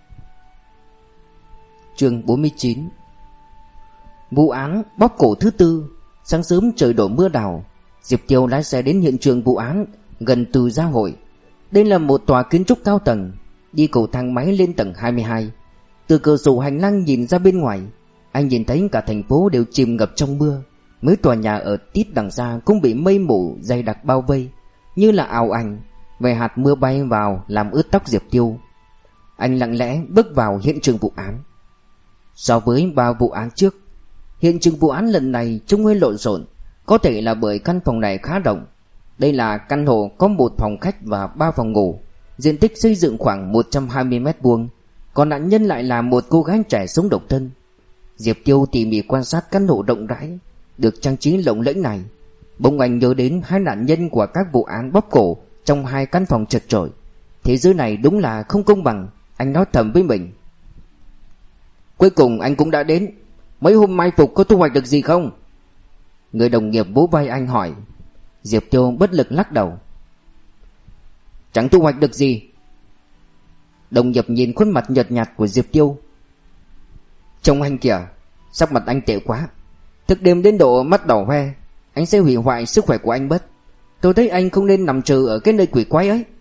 Chương bốn mươi chín. Vụ án bóp cổ thứ tư. Sáng sớm trời đổ mưa đào. Diệp Tiêu lái xe đến hiện trường vụ án gần từ Gia Hội. Đây là một tòa kiến trúc cao tầng. Đi cầu thang máy lên tầng hai mươi hai. Từ cửa sổ hành lang nhìn ra bên ngoài, anh nhìn thấy cả thành phố đều chìm ngập trong mưa. Mấy tòa nhà ở tít đằng xa cũng bị mây mù dày đặc bao vây, như là ảo ảnh. Vài hạt mưa bay vào làm ướt tóc Diệp Tiêu. Anh lặng lẽ bước vào hiện trường vụ án. So với ba vụ án trước, hiện trường vụ án lần này trông hơi lộn xộn. Có thể là bởi căn phòng này khá rộng. Đây là căn hộ có một phòng khách và ba phòng ngủ, diện tích xây dựng khoảng một trăm hai mươi mét vuông. Còn nạn nhân lại là một cô gái trẻ sống độc thân. Diệp Tiêu tỉ mỉ quan sát căn hộ rộng rãi được trang trí lộng lẫy này. Bỗng anh nhớ đến hai nạn nhân của các vụ án bóp cổ trong hai căn phòng chật chội. Thế giới này đúng là không công bằng, anh nói thầm với mình. Cuối cùng anh cũng đã đến. Mấy hôm mai phục có thu hoạch được gì không? Người đồng nghiệp vỗ vai anh hỏi. Diệp Tiêu bất lực lắc đầu. Chẳng thu hoạch được gì. Đồng nghiệp nhìn khuôn mặt nhợt nhạt của Diệp Tiêu. Trông anh kìa, sắc mặt anh tệ quá. Thức đêm đến độ mắt đỏ hoe. Anh sẽ hủy hoại sức khỏe của anh mất. Tôi thấy anh không nên nằm chờ ở cái nơi quỷ quái ấy.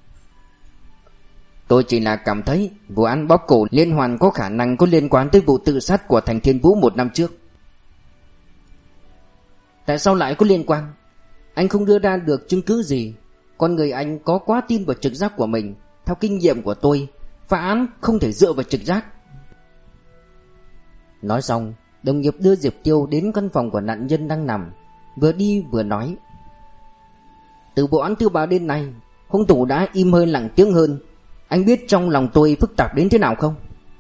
Tôi chỉ là cảm thấy vụ án bóp cổ liên hoàn có khả năng có liên quan tới vụ tự sát của Thành Thiên Vũ một năm trước. Tại sao lại có liên quan? Anh không đưa ra được chứng cứ gì. Con người anh có quá tin vào trực giác của mình. Theo kinh nghiệm của tôi, Phá án không thể dựa vào trực giác. Nói xong, đồng nghiệp đưa Diệp Tiêu đến căn phòng của nạn nhân đang nằm, vừa đi vừa nói: từ vụ án thứ ba đến nay, hung thủ đã im hơi lặng tiếng hơn. Anh biết trong lòng tôi phức tạp đến thế nào không?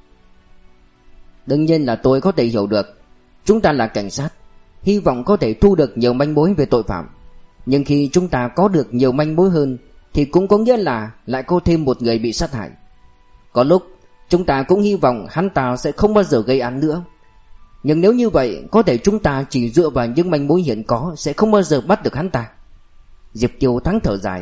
Đương nhiên là tôi có thể hiểu được. Chúng ta là cảnh sát, hy vọng có thể thu được nhiều manh mối về tội phạm. Nhưng khi chúng ta có được nhiều manh mối hơn thì cũng có nghĩa là lại có thêm một người bị sát hại. Có lúc chúng ta cũng hy vọng hắn ta sẽ không bao giờ gây án nữa. Nhưng nếu như vậy, có thể chúng ta chỉ dựa vào những manh mối hiện có sẽ không bao giờ bắt được hắn ta. Diệp Tiêu thắng thở dài.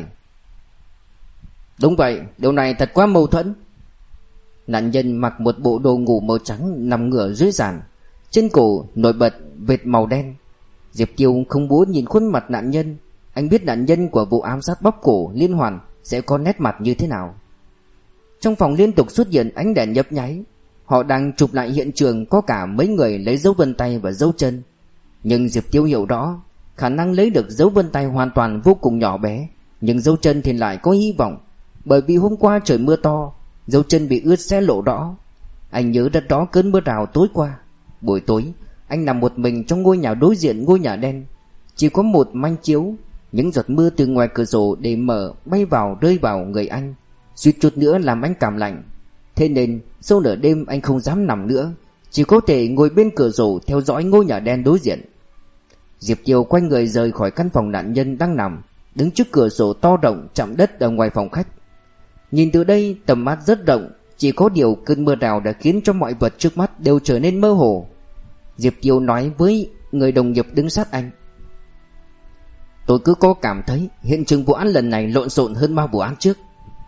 Đúng vậy, điều này thật quá mâu thuẫn. Nạn nhân mặc một bộ đồ ngủ màu trắng nằm ngửa dưới sàn, trên cổ nổi bật vệt màu đen. Diệp Tiêu không muốn nhìn khuôn mặt nạn nhân. Anh biết nạn nhân của vụ ám sát bóp cổ liên hoàn sẽ có nét mặt như thế nào. Trong phòng liên tục xuất hiện ánh đèn nhấp nháy. Họ đang chụp lại hiện trường, có cả mấy người lấy dấu vân tay và dấu chân. Nhưng Diệp Tiêu hiểu rõ, khả năng lấy được dấu vân tay hoàn toàn vô cùng nhỏ bé, nhưng dấu chân thì lại có hy vọng. Bởi vì hôm qua trời mưa to, dấu chân bị ướt sẽ lộ rõ. Anh nhớ rất rõ cơn mưa rào tối qua. Buổi tối, anh nằm một mình trong ngôi nhà đối diện ngôi nhà đen. Chỉ có một manh chiếu, những giọt mưa từ ngoài cửa sổ để mở bay vào rơi vào người anh, suýt chút nữa làm anh cảm lạnh. Thế nên sau nửa đêm anh không dám nằm nữa, chỉ có thể ngồi bên cửa sổ theo dõi ngôi nhà đen đối diện. Diệp Tiêu quay người rời khỏi căn phòng nạn nhân đang nằm, đứng trước cửa sổ to rộng chạm đất ở ngoài phòng khách. Nhìn từ đây tầm mắt rất rộng, chỉ có điều cơn mưa rào đã khiến cho mọi vật trước mắt đều trở nên mơ hồ. Diệp Tiêu nói với người đồng nghiệp đứng sát anh: tôi cứ có cảm thấy hiện trường vụ án lần này lộn xộn hơn ba vụ án trước.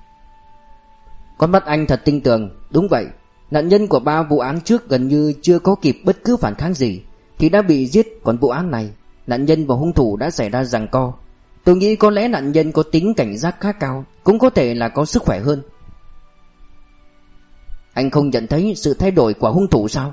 Con mắt anh thật tinh tường. Đúng vậy, nạn nhân của ba vụ án trước gần như chưa có kịp bất cứ phản kháng gì thì đã bị giết. Còn vụ án này, nạn nhân và hung thủ đã xảy ra giằng co. Tôi nghĩ có lẽ nạn nhân có tính cảnh giác khá cao, cũng có thể là có sức khỏe hơn. Anh không nhận thấy sự thay đổi của hung thủ sao?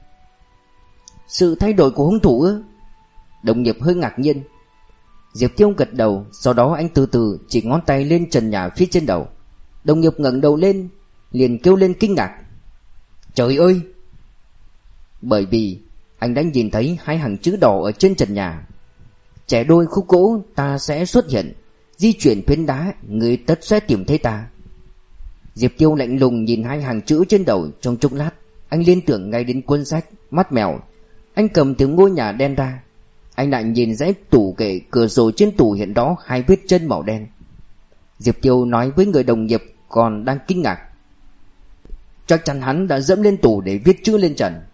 Sự thay đổi của hung thủ ư? Đồng nghiệp hơi ngạc nhiên. Diệp Tiêu gật đầu, sau đó anh từ từ chỉ ngón tay lên trần nhà phía trên đầu. Đồng nghiệp ngẩng đầu lên, liền kêu lên kinh ngạc: trời ơi! Bởi vì anh đã nhìn thấy hai hàng chữ đỏ ở trên trần nhà: trẻ đôi khúc gỗ ta sẽ xuất hiện, di chuyển phiến đá người tất sẽ tìm thấy ta. Diệp Tiêu lạnh lùng nhìn hai hàng chữ trên đầu trong chốc lát, anh liên tưởng ngay đến cuốn sách Mắt Mèo. Anh cầm từ ngôi nhà đen ra. Anh lại nhìn dãy tủ kệ cửa sổ, trên tủ hiện đó hai vết chân màu đen. Diệp Tiêu nói với người đồng nghiệp còn đang kinh ngạc: chắc chắn hắn đã dẫm lên tủ để viết chữ lên trần.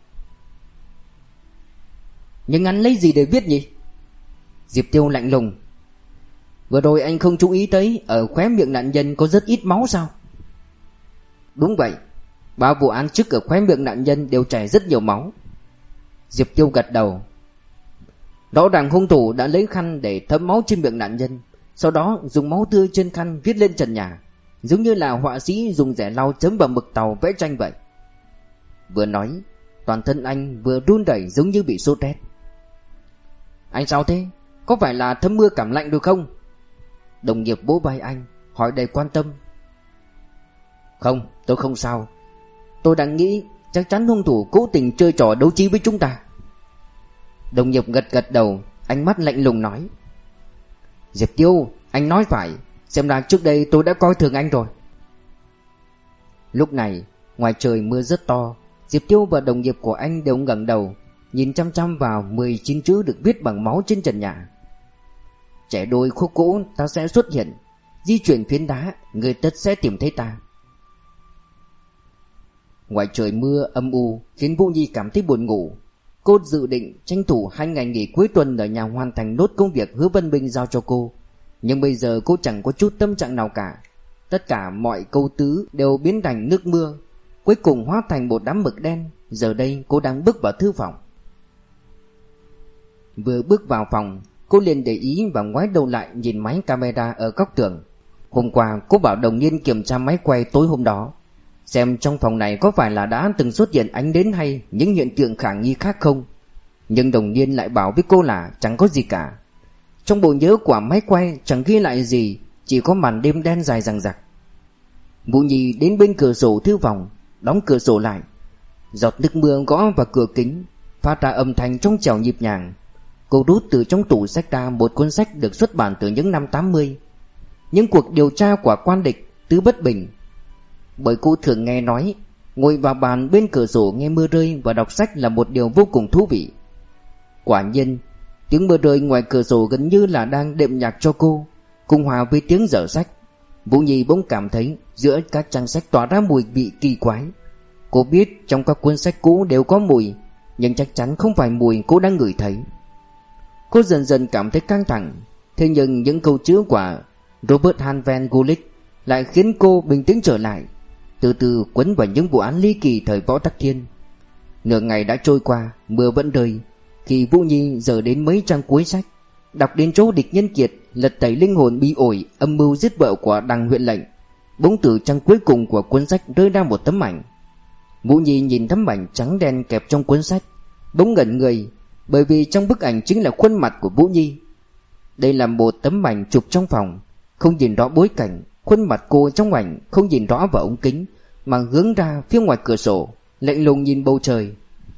Nhưng hắn lấy gì để viết nhỉ? Diệp Tiêu lạnh lùng: vừa rồi anh không chú ý thấy ở khóe miệng nạn nhân có rất ít máu sao? Đúng vậy, ba vụ án trước ở khóe miệng nạn nhân đều chảy rất nhiều máu. Diệp Tiêu gật đầu. Rõ ràng hung thủ đã lấy khăn để thấm máu trên miệng nạn nhân, sau đó dùng máu tươi trên khăn viết lên trần nhà, giống như là họa sĩ dùng rẻ lau chấm vào mực tàu vẽ tranh vậy. Vừa nói, toàn thân anh vừa run rẩy giống như bị sốt rét. Anh sao thế? Có phải là thấm mưa cảm lạnh được không? Đồng nghiệp vỗ vai anh, hỏi đầy quan tâm. Không, tôi không sao. Tôi đang nghĩ chắc chắn hung thủ cố tình chơi trò đấu trí với chúng ta. Đồng nghiệp gật gật đầu, ánh mắt lạnh lùng nói: Diệp Tiêu, anh nói phải, xem ra trước đây tôi đã coi thường anh rồi. Lúc này, ngoài trời mưa rất to. Diệp Tiêu và đồng nghiệp của anh đều ngẩng đầu, nhìn chăm chăm vào mười chín chữ được viết bằng máu trên trần nhà: trẻ đôi khúc gỗ ta sẽ xuất hiện, di chuyển phiến đá người tất sẽ tìm thấy ta. Ngoài trời mưa âm u khiến Vũ Nhi cảm thấy buồn ngủ. Cô dự định tranh thủ hai ngày nghỉ cuối tuần ở nhà hoàn thành nốt công việc Hứa Văn Minh giao cho cô. Nhưng bây giờ cô chẳng có chút tâm trạng nào cả. Tất cả mọi câu tứ đều biến thành nước mưa, cuối cùng hóa thành một đám mực đen. Giờ đây cô đang bước vào thư phòng. Vừa bước vào phòng, cô liền để ý và ngoái đầu lại nhìn máy camera ở góc tường. Hôm qua cô bảo đồng nhiên kiểm tra máy quay tối hôm đó, xem trong phòng này có phải là đã từng xuất hiện ánh đến hay những hiện tượng khả nghi khác không. Nhưng đồng nhiên lại bảo với cô là chẳng có gì cả. Trong bộ nhớ của máy quay chẳng ghi lại gì, chỉ có màn đêm đen dài dằng dặc. Vũ Nhi đến bên cửa sổ thư phòng, đóng cửa sổ lại. Giọt nước mưa gõ vào cửa kính, phát ra âm thanh trong trẻo nhịp nhàng. Cô rút từ trong tủ sách ra một cuốn sách được xuất bản từ những năm tám mươi. Những cuộc điều tra của quan địch Tứ Bất Bình. Bởi cô thường nghe nói ngồi vào bàn bên cửa sổ nghe mưa rơi và đọc sách là một điều vô cùng thú vị. Quả nhiên, tiếng mưa rơi ngoài cửa sổ gần như là đang đệm nhạc cho cô, cùng hòa với tiếng dở sách. Vũ Nhi bỗng cảm thấy giữa các trang sách tỏa ra mùi vị kỳ quái. Cô biết trong các cuốn sách cũ đều có mùi, nhưng chắc chắn không phải mùi cô đang ngửi thấy. Cô dần dần cảm thấy căng thẳng. Thế nhưng những câu chữ của Robert Han van Gulik lại khiến cô bình tĩnh trở lại, từ từ quấn vào những vụ án ly kỳ thời Võ Tắc Thiên. Nửa ngày đã trôi qua, mưa vẫn rơi. Khi Vũ Nhi giờ đến mấy trang cuối sách, đọc đến chỗ địch nhân kiệt lật tẩy linh hồn bi ổi âm mưu giết vợ của Đằng huyện lệnh, bỗng từ trang cuối cùng của cuốn sách rơi ra một tấm ảnh. Vũ Nhi nhìn tấm ảnh trắng đen kẹp trong cuốn sách, bỗng ngẩn người, bởi vì trong bức ảnh chính là khuôn mặt của Vũ Nhi. Đây là một tấm ảnh chụp trong phòng, không nhìn rõ bối cảnh. Khuôn mặt cô trong ảnh không nhìn rõ vào ống kính, mà hướng ra phía ngoài cửa sổ, lạnh lùng nhìn bầu trời.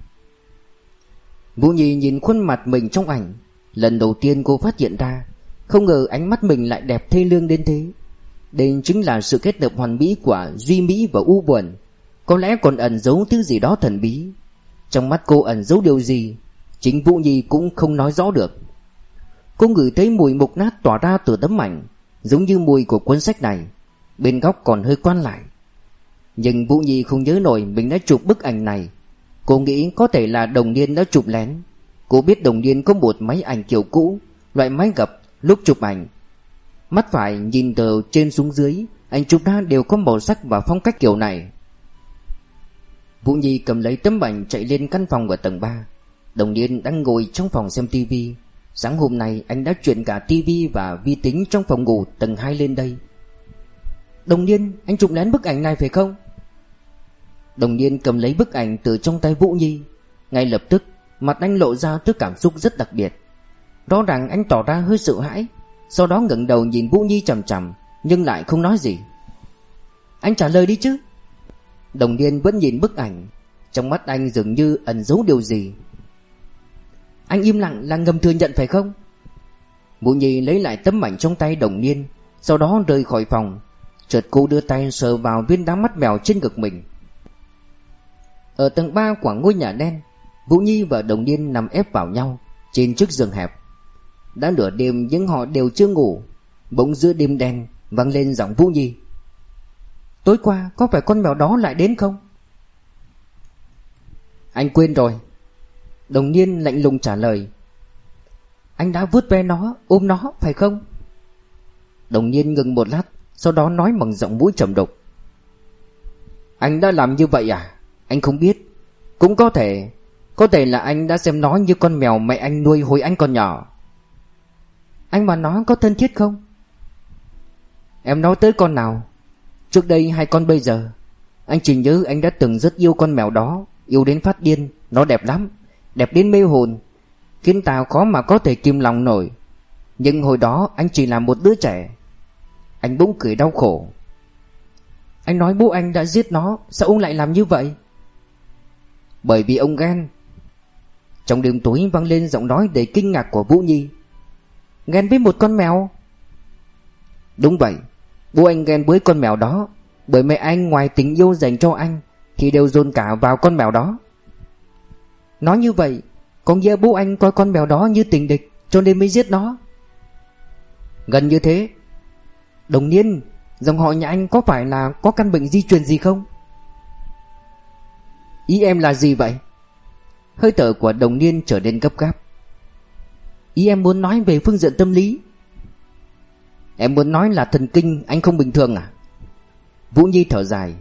Vũ Nhi nhìn khuôn mặt mình trong ảnh, lần đầu tiên cô phát hiện ra, không ngờ ánh mắt mình lại đẹp thê lương đến thế. Đây chính là sự kết hợp hoàn mỹ của duy mỹ và u buồn, có lẽ còn ẩn giấu thứ gì đó thần bí. Trong mắt cô ẩn giấu điều gì, chính Vũ Nhi cũng không nói rõ được. Cô ngửi thấy mùi mục nát tỏa ra từ tấm ảnh, giống như mùi của cuốn sách này. Bên góc còn hơi quan lại. Nhưng Vũ Nhi không nhớ nổi mình đã chụp bức ảnh này. Cô nghĩ có thể là Đồng Niên đã chụp lén. Cô biết Đồng Niên có một máy ảnh kiểu cũ, loại máy gập lúc chụp ảnh. Mắt phải nhìn từ trên xuống dưới, ảnh chụp ra đều có màu sắc và phong cách kiểu này. Vũ Nhi cầm lấy tấm ảnh chạy lên căn phòng ở tầng ba. Đồng Niên đang ngồi trong phòng xem tivi. Sáng hôm nay anh đã chuyển cả tivi và vi tính trong phòng ngủ tầng hai lên đây. Đồng Niên, anh chụp lén bức ảnh này phải không? Đồng Niên cầm lấy bức ảnh từ trong tay Vũ Nhi. Ngay lập tức mặt anh lộ ra thứ cảm xúc rất đặc biệt. Rõ ràng anh tỏ ra hơi sợ hãi, sau đó ngẩng đầu nhìn Vũ Nhi chằm chằm, nhưng lại không nói gì. Anh trả lời đi chứ. Đồng Niên vẫn nhìn bức ảnh, trong mắt anh dường như ẩn giấu điều gì. Anh im lặng là ngầm thừa nhận phải không? Vũ Nhi lấy lại tấm ảnh trong tay Đồng Niên, sau đó rời khỏi phòng. Chợt cô đưa tay sờ vào viên đá mắt mèo trên ngực mình. Ở tầng ba của ngôi nhà đen, Vũ Nhi và Đồng Niên nằm ép vào nhau trên chiếc giường hẹp. Đã nửa đêm nhưng họ đều chưa ngủ. Bỗng giữa đêm đen vang lên giọng Vũ Nhi. Tối qua có phải con mèo đó lại đến không? Anh quên rồi. Đồng Niên lạnh lùng trả lời. Anh đã vuốt ve nó, ôm nó, phải không? Đồng Niên ngừng một lát, sau đó nói bằng giọng mũi trầm đục. Anh đã làm như vậy à? Anh không biết. Cũng có thể Có thể là anh đã xem nó như con mèo mẹ anh nuôi hồi anh còn nhỏ. Anh và nó có thân thiết không? Em nói tới con nào? Trước đây hay con bây giờ? Anh chỉ nhớ anh đã từng rất yêu con mèo đó, yêu đến phát điên. Nó đẹp lắm, đẹp đến mê hồn, khiến ta khó mà có thể kìm lòng nổi. Nhưng hồi đó anh chỉ là một đứa trẻ. Anh bỗng cười đau khổ. Anh nói bố anh đã giết nó, sao ông lại làm như vậy? Bởi vì ông ghen. Trong đêm tối vang lên giọng nói đầy kinh ngạc của Vũ Nhi. Ghen với một con mèo? Đúng vậy, bố anh ghen với con mèo đó, bởi mẹ anh ngoài tình yêu dành cho anh thì đều dồn cả vào con mèo đó. Nói như vậy có nghĩa bố anh coi con mèo đó như tình địch, cho nên mới giết nó? Gần như thế. Đồng Niên, dòng họ nhà anh có phải là có căn bệnh di truyền gì không? Ý em là gì vậy? Hơi thở của Đồng Niên trở nên gấp gáp. Ý em muốn nói về phương diện tâm lý. Em muốn nói là thần kinh anh không bình thường à? Vũ Nhi thở dài.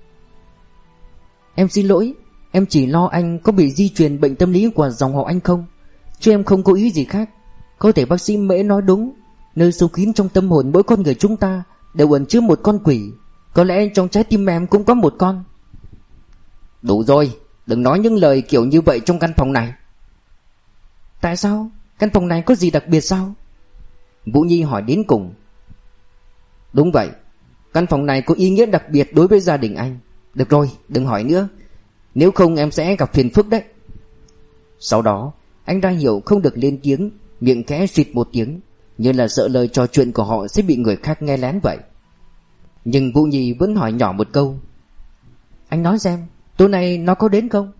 Em xin lỗi, em chỉ lo anh có bị di truyền bệnh tâm lý của dòng họ anh không, chứ em không có ý gì khác. Có thể bác sĩ Mễ nói đúng, nơi sâu kín trong tâm hồn mỗi con người chúng ta đều ẩn chứa một con quỷ. Có lẽ trong trái tim em cũng có một con. Đủ rồi, đừng nói những lời kiểu như vậy trong căn phòng này. Tại sao? Căn phòng này có gì đặc biệt sao? Vũ Nhi hỏi đến cùng. Đúng vậy, Căn phòng này có ý nghĩa đặc biệt đối với gia đình anh. Được rồi, đừng hỏi nữa, nếu không em sẽ gặp phiền phức đấy. Sau đó anh ra hiệu không được lên tiếng, miệng khẽ suýt một tiếng, như là sợ lời trò chuyện của họ sẽ bị người khác nghe lén vậy. Nhưng Vũ Nhi vẫn hỏi nhỏ một câu: Anh nói xem, tối nay nó có đến không?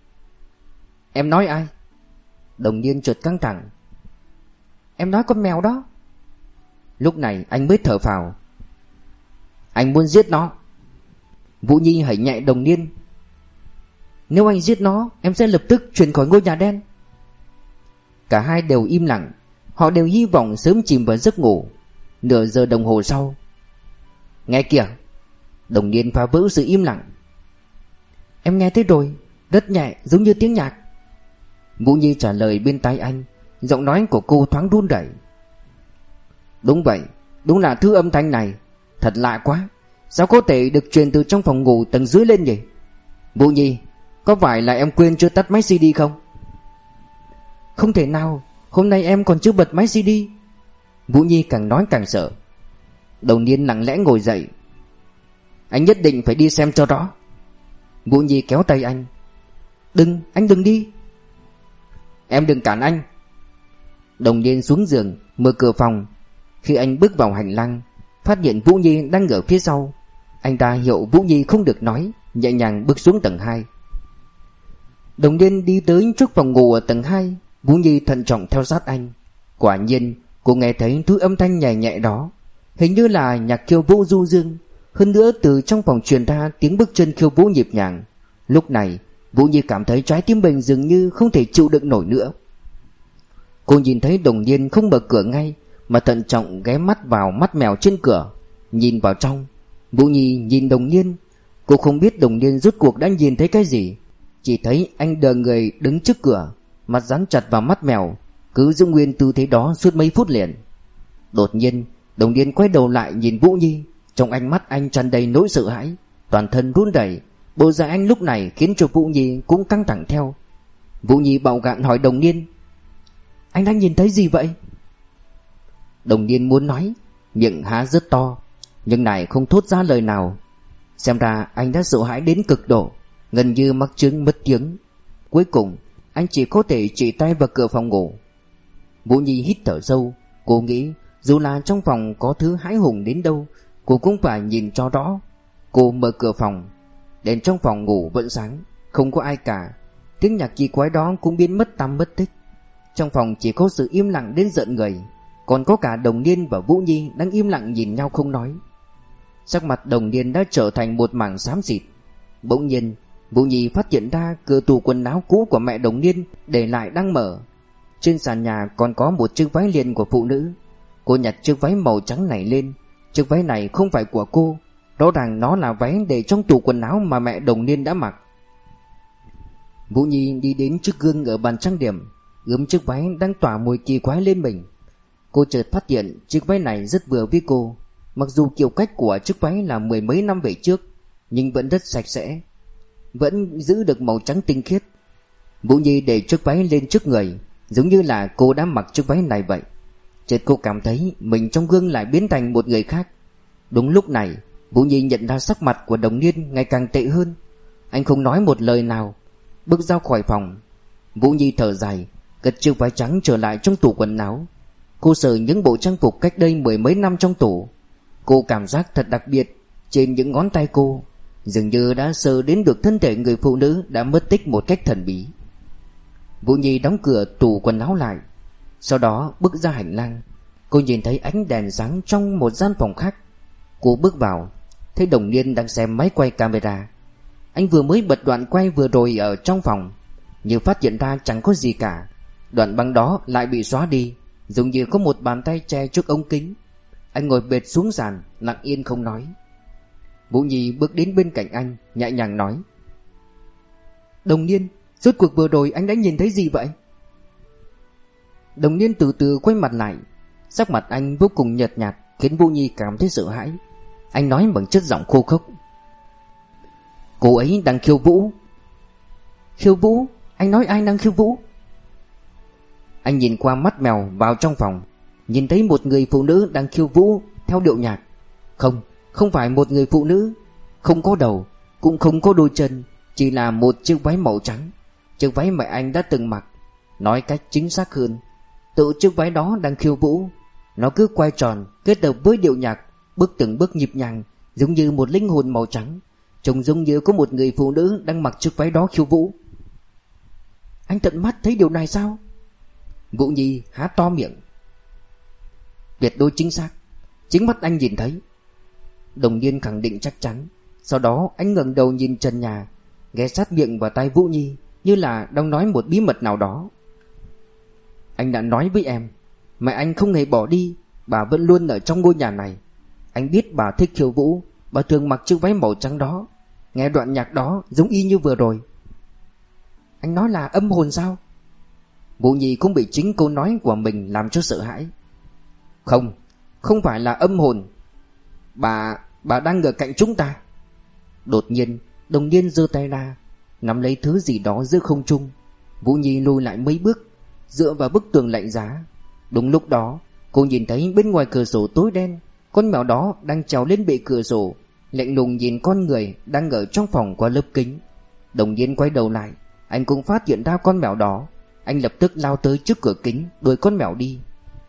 Em nói ai? Đồng Niên chợt căng thẳng. Em nói con mèo đó. Lúc này anh mới thở phào. Anh muốn giết nó. Vũ Nhi hẩy nhẹ Đồng Niên. Nếu anh giết nó, em sẽ lập tức chuyển khỏi ngôi nhà đen. Cả hai đều im lặng. Họ đều hy vọng sớm chìm vào giấc ngủ. Nửa giờ đồng hồ sau: Nghe kìa! Đồng Niên phá vỡ sự im lặng. Em nghe thấy rồi, rất nhẹ, giống như tiếng nhạc. Vũ Nhi trả lời bên tai anh. Giọng nói của cô thoáng run rẩy. Đúng vậy, đúng là thứ âm thanh này. Thật lạ quá, sao có thể được truyền từ trong phòng ngủ tầng dưới lên nhỉ? Vũ Nhi, có phải là em quên chưa tắt máy xê đê không? Không thể nào, hôm nay em còn chưa bật máy xê đê. Vũ Nhi càng nói càng sợ. Đồng Niên lặng lẽ ngồi dậy. Anh nhất định phải đi xem cho rõ. Vũ Nhi kéo tay anh. Đừng, anh đừng đi. Em đừng cản anh. Đồng Niên xuống giường, mở cửa phòng. Khi anh bước vào hành lang, phát hiện Vũ Nhi đang ở phía sau. Anh ta hiệu Vũ Nhi không được nói, nhẹ nhàng bước xuống tầng hai. Đồng Niên đi tới trước phòng ngủ ở tầng hai. Vũ Nhi thận trọng theo sát anh. Quả nhiên cô nghe thấy thứ âm thanh nhẹ nhẹ đó, hình như là nhạc khiêu vũ du dương. Hơn nữa từ trong phòng truyền ra tiếng bước chân khiêu vũ nhịp nhàng. Lúc này Vũ Nhi cảm thấy trái tim mình dường như không thể chịu đựng nổi nữa. Cô nhìn thấy Đồng Niên không mở cửa ngay, mà thận trọng ghé mắt vào mắt mèo trên cửa, nhìn vào trong. Vũ Nhi nhìn Đồng Niên. Cô không biết Đồng Niên rốt cuộc đã nhìn thấy cái gì, chỉ thấy anh đờ người đứng trước cửa, mặt dán chặt vào mắt mèo, cứ giữ nguyên tư thế đó suốt mấy phút liền. Đột nhiên Đồng Niên quay đầu lại nhìn Vũ Nhi. Trong ánh mắt anh tràn đầy nỗi sợ hãi, toàn thân run rẩy. Bộ dạng anh lúc này khiến cho Vũ Nhi cũng căng thẳng theo. Vũ Nhi bạo gạn hỏi Đồng Niên: Anh đang nhìn thấy gì vậy? Đồng Niên muốn nói, miệng há rất to, nhưng này không thốt ra lời nào. Xem ra anh đã sợ hãi đến cực độ, gần như mắc chứng mất tiếng. Cuối cùng anh chỉ có thể chỉ tay vào cửa phòng ngủ. Vũ Nhi hít thở sâu. Cô nghĩ dù là trong phòng có thứ hãi hùng đến đâu, cô cũng phải nhìn cho rõ. Cô mở cửa phòng. Đèn trong phòng ngủ vẫn sáng, không có ai cả. Tiếng nhạc kỳ quái đó cũng biến mất tăm mất tích. Trong phòng chỉ có sự im lặng đến giận người. Còn có cả Đồng Niên và Vũ Nhi đang im lặng nhìn nhau không nói. Sắc mặt Đồng Niên đã trở thành một mảng xám xịt. Bỗng nhiên Vũ Nhi phát hiện ra cửa tủ quần áo cũ của mẹ Đồng Niên để lại đang mở. Trên sàn nhà còn có một chiếc váy liền của phụ nữ. Cô nhặt chiếc váy màu trắng này lên. Chiếc váy này không phải của cô. Rõ ràng nó là váy để trong tủ quần áo mà mẹ Đồng Niên đã mặc. Vũ Nhi đi đến trước gương ở bàn trang điểm, gươm chiếc váy đang tỏa mùi kỳ quái lên mình. Cô chợt phát hiện chiếc váy này rất vừa với cô. Mặc dù kiểu cách của chiếc váy là mười mấy năm về trước, nhưng vẫn rất sạch sẽ, vẫn giữ được màu trắng tinh khiết. Vũ Nhi để chiếc váy lên trước người, giống như là cô đã mặc chiếc váy này vậy. Chợt cô cảm thấy mình trong gương lại biến thành một người khác. Đúng lúc này Vũ Nhi nhận ra sắc mặt của Đồng Niên ngày càng tệ hơn. Anh không nói một lời nào, bước ra khỏi phòng. Vũ Nhi thở dài, cất chiếc váy trắng trở lại trong tủ quần áo. Cô sờ những bộ trang phục cách đây mười mấy năm trong tủ. Cô cảm giác thật đặc biệt trên những ngón tay cô, dường như đã sờ đến được thân thể người phụ nữ đã mất tích một cách thần bí. Vũ Nhi đóng cửa tủ quần áo lại, sau đó bước ra hành lang. Cô nhìn thấy ánh đèn sáng trong một gian phòng khác. Cô bước vào, thấy Đồng Niên đang xem máy quay camera. Anh vừa mới bật đoạn quay vừa rồi ở trong phòng, nhưng phát hiện ra chẳng có gì cả. Đoạn băng đó lại bị xóa đi, giống như có một bàn tay che trước ống kính. Anh ngồi bệt xuống sàn, lặng yên không nói. Vũ Nhi bước đến bên cạnh anh, nhẹ nhàng nói: Đồng Niên, rốt cuộc vừa rồi anh đã nhìn thấy gì vậy? Đồng Niên từ từ quay mặt lại. Sắc mặt anh vô cùng nhợt nhạt, khiến Vũ Nhi cảm thấy sợ hãi. Anh nói bằng chất giọng khô khốc: Cô ấy đang khiêu vũ. Khiêu vũ? Anh nói ai đang khiêu vũ? Anh nhìn qua mắt mèo vào trong phòng, nhìn thấy một người phụ nữ đang khiêu vũ theo điệu nhạc. Không, Không phải một người phụ nữ, không có đầu, cũng không có đôi chân, chỉ là một chiếc váy màu trắng. Chiếc váy mà anh đã từng mặc. Nói cách chính xác hơn, tự chiếc váy đó đang khiêu vũ. Nó cứ quay tròn, kết hợp với điệu nhạc, bước từng bước nhịp nhàng, giống như một linh hồn màu trắng. Trông giống như có một người phụ nữ đang mặc chiếc váy đó khiêu vũ. Anh tận mắt thấy điều này sao? Vũ Nhi há to miệng. Tuyệt đối chính xác, chính mắt anh nhìn thấy. Đồng Niên khẳng định chắc chắn. Sau đó anh ngẩng đầu nhìn trần nhà, ghé sát miệng vào tai Vũ Nhi, như là đang nói một bí mật nào đó. Anh đã nói với em, mẹ anh không hề bỏ đi, bà vẫn luôn ở trong ngôi nhà này. Anh biết bà thích khiêu vũ, bà thường mặc chiếc váy màu trắng đó. Nghe đoạn nhạc đó giống y như vừa rồi. Anh nói là âm hồn sao? Vũ Nhi cũng bị chính câu nói của mình làm cho sợ hãi. Không, không phải là âm hồn. Bà, bà đang ở cạnh chúng ta. Đột nhiên, Đồng Niên giơ tay ra, nắm lấy thứ gì đó giữa không trung. Vũ Nhi lùi lại mấy bước, dựa vào bức tường lạnh giá. Đúng lúc đó, cô nhìn thấy bên ngoài cửa sổ tối đen, con mèo đó đang trèo lên bệ cửa sổ, lạnh lùng nhìn con người đang ở trong phòng qua lớp kính. Đồng Niên quay đầu lại, anh cũng phát hiện ra con mèo đó. Anh lập tức lao tới trước cửa kính, đuổi con mèo đi.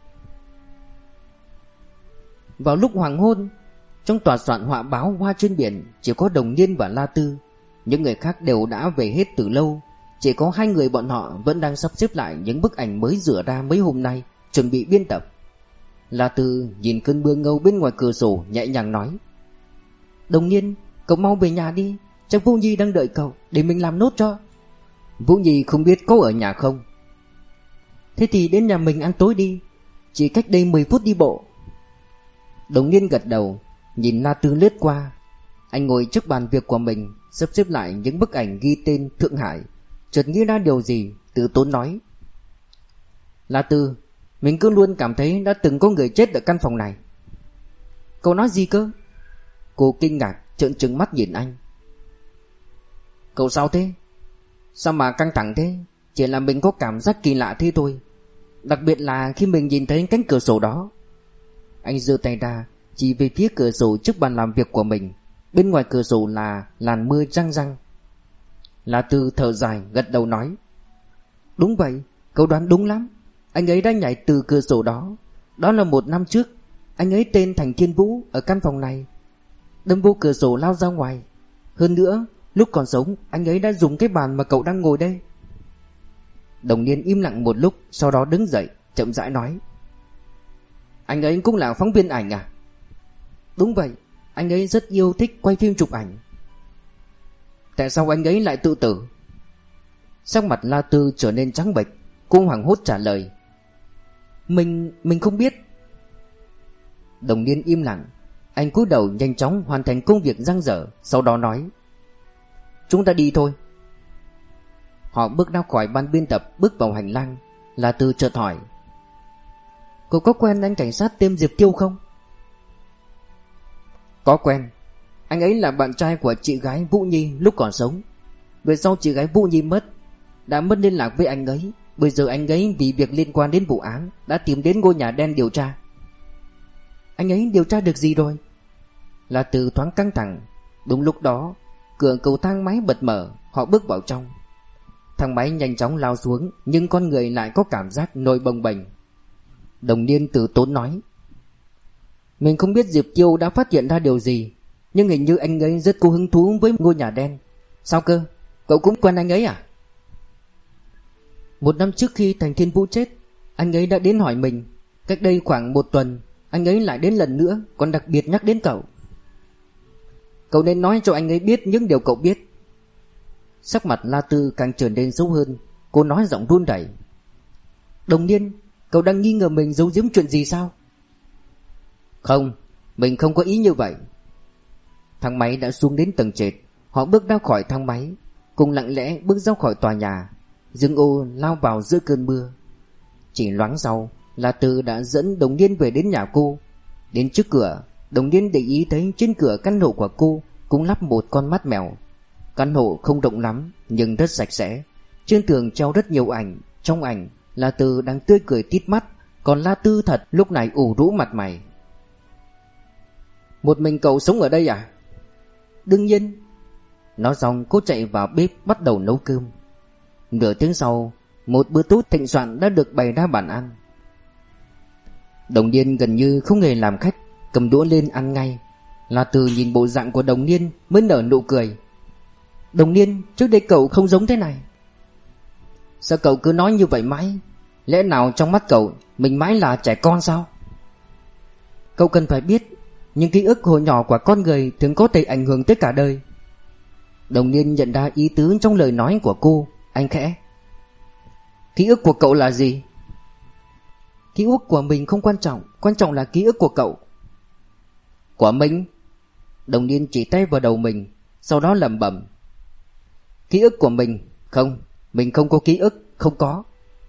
Vào lúc hoàng hôn, trong tòa soạn họa báo Hoa Trên Biển, chỉ có Đồng Niên và La Tư. Những người khác đều đã về hết từ lâu. Chỉ có hai người bọn họ vẫn đang sắp xếp lại những bức ảnh mới rửa ra mấy hôm nay, chuẩn bị biên tập. La Tư nhìn cơn mưa ngâu bên ngoài cửa sổ, nhẹ nhàng nói: Đồng Niên, cậu mau về nhà đi, chắc Vũ Nhi đang đợi cậu, để mình làm nốt cho. Vũ Nhi không biết có ở nhà không? Thế thì đến nhà mình ăn tối đi, chỉ cách đây mười phút đi bộ. Đồng Niên gật đầu, nhìn La Tư lướt qua. Anh ngồi trước bàn việc của mình, sắp xếp lại những bức ảnh ghi tên Thượng Hải. Chợt nghĩ ra điều gì, tự tốn nói: La Tư, mình cứ luôn cảm thấy đã từng có người chết ở căn phòng này. Cậu nói gì cơ? Cô kinh ngạc trợn trừng mắt nhìn anh. Cậu sao thế? Sao mà căng thẳng thế? Chỉ là mình có cảm giác kỳ lạ thế thôi. Đặc biệt là khi mình nhìn thấy cánh cửa sổ đó. Anh giơ tay ra, chỉ về phía cửa sổ trước bàn làm việc của mình. Bên ngoài cửa sổ là làn mưa răng răng. La Tư thở dài gật đầu nói: Đúng vậy, cậu đoán đúng lắm. Anh ấy đã nhảy từ cửa sổ đó. Đó là một năm trước. Anh ấy tên Thành Thiên Vũ, ở căn phòng này, đâm vô cửa sổ lao ra ngoài. Hơn nữa, lúc còn sống, anh ấy đã dùng cái bàn mà cậu đang ngồi đây. Đồng Niên im lặng một lúc, sau đó đứng dậy, chậm rãi nói: Anh ấy cũng là phóng viên ảnh à? Đúng vậy, anh ấy rất yêu thích quay phim chụp ảnh. Tại sao anh ấy lại tự tử? Sắc mặt La Tư trở nên trắng bệch. Cô hoảng hốt trả lời: Mình, mình không biết. Đồng Niên im lặng. Anh cúi đầu nhanh chóng hoàn thành công việc dang dở, sau đó nói: Chúng ta đi thôi. Họ bước ra khỏi ban biên tập, bước vào hành lang. La Tư chợt hỏi: Cô có quen anh cảnh sát tên Diệp Tiêu không? Có quen. Anh ấy là bạn trai của chị gái Vũ Nhi lúc còn sống. Về sau chị gái Vũ Nhi mất, đã mất liên lạc với anh ấy. Bây giờ anh ấy vì việc liên quan đến vụ án đã tìm đến ngôi nhà đen điều tra. Anh ấy điều tra được gì rồi? La Tư thoáng căng thẳng. Đúng lúc đó, cửa cầu thang máy bật mở. Họ bước vào trong. Thang máy nhanh chóng lao xuống, nhưng con người lại có cảm giác nổi bồng bềnh. Đồng Niên từ tốn nói: Mình không biết Diệp Tiêu đã phát hiện ra điều gì, nhưng hình như anh ấy rất có hứng thú với ngôi nhà đen. Sao cơ? Cậu cũng quen anh ấy à? Một năm trước khi Thành Thiên Vũ chết, anh ấy đã đến hỏi mình. Cách đây khoảng một tuần, anh ấy lại đến lần nữa, còn đặc biệt nhắc đến cậu. Cậu nên nói cho anh ấy biết những điều cậu biết. Sắc mặt La Tư càng trở nên xấu hơn. Cô nói giọng run rẩy: Đồng Niên, cậu đang nghi ngờ mình giấu giếm chuyện gì sao? Không, mình không có ý như vậy. Thang máy đã xuống đến tầng trệt. Họ bước ra khỏi thang máy, cùng lặng lẽ bước ra khỏi tòa nhà. Dương ô lao vào giữa cơn mưa. Chỉ loáng sau, La Tư đã dẫn Đồng Niên về đến nhà cô. Đến trước cửa, Đồng Niên để ý thấy trên cửa căn hộ của cô cũng lắp một con mắt mèo. Căn hộ không rộng lắm nhưng rất sạch sẽ. Trên tường treo rất nhiều ảnh. Trong ảnh, La Tư đang tươi cười tít mắt, còn La Tư thật lúc này ủ rũ mặt mày. Một mình cậu sống ở đây à? Đương nhiên. Nói xong cô chạy vào bếp bắt đầu nấu cơm. Nửa tiếng sau, một bữa tốt thịnh soạn đã được bày ra bàn ăn. Đồng Niên gần như không hề làm khách, cầm đũa lên ăn ngay. La Tư nhìn bộ dạng của Đồng Niên mới nở nụ cười. Đồng Niên, trước đây cậu không giống thế này. Sao cậu cứ nói như vậy mãi? Lẽ nào trong mắt cậu mình mãi là trẻ con sao? Cậu cần phải biết, những ký ức hồi nhỏ của con người thường có thể ảnh hưởng tới cả đời. Đồng Niên nhận ra ý tứ trong lời nói của cô. Anh khẽ: Ký ức của cậu là gì? Ký ức của mình không quan trọng, quan trọng là ký ức của cậu. Của mình? Đồng Niên chỉ tay vào đầu mình, sau đó lẩm bẩm: Ký ức của mình? Không, mình không có ký ức, không có.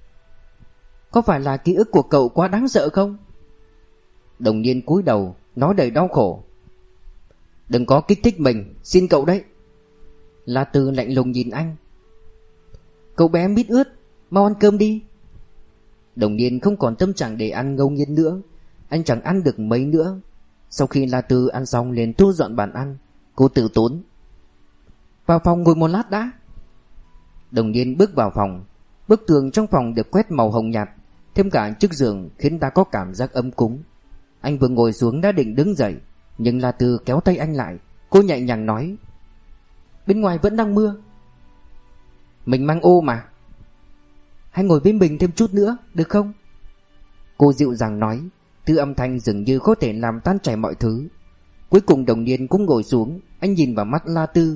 Có phải là ký ức của cậu quá đáng sợ không? Đồng Niên cúi đầu, nói đầy đau khổ: Đừng có kích thích mình, xin cậu đấy. La Tư lạnh lùng nhìn anh: Cậu bé mít ướt, mau ăn cơm đi. Đồng Niên không còn tâm trạng để ăn ngấu nghiến nữa. Anh chẳng ăn được mấy nữa. Sau khi La Tư ăn xong liền thu dọn bàn ăn. Cô tự tốn: Vào phòng ngồi một lát đã. Đồng Niên bước vào phòng. Bức tường trong phòng được quét màu hồng nhạt, thêm cả chiếc giường khiến ta có cảm giác ấm cúng. Anh vừa ngồi xuống đã định đứng dậy, nhưng La Tư kéo tay anh lại. Cô nhẹ nhàng nói: Bên ngoài vẫn đang mưa. Mình mang ô mà. Hãy ngồi với mình thêm chút nữa, được không? Cô dịu dàng nói, từ âm thanh dường như có thể làm tan chảy mọi thứ. Cuối cùng Đồng Niên cũng ngồi xuống. Anh nhìn vào mắt La Tư: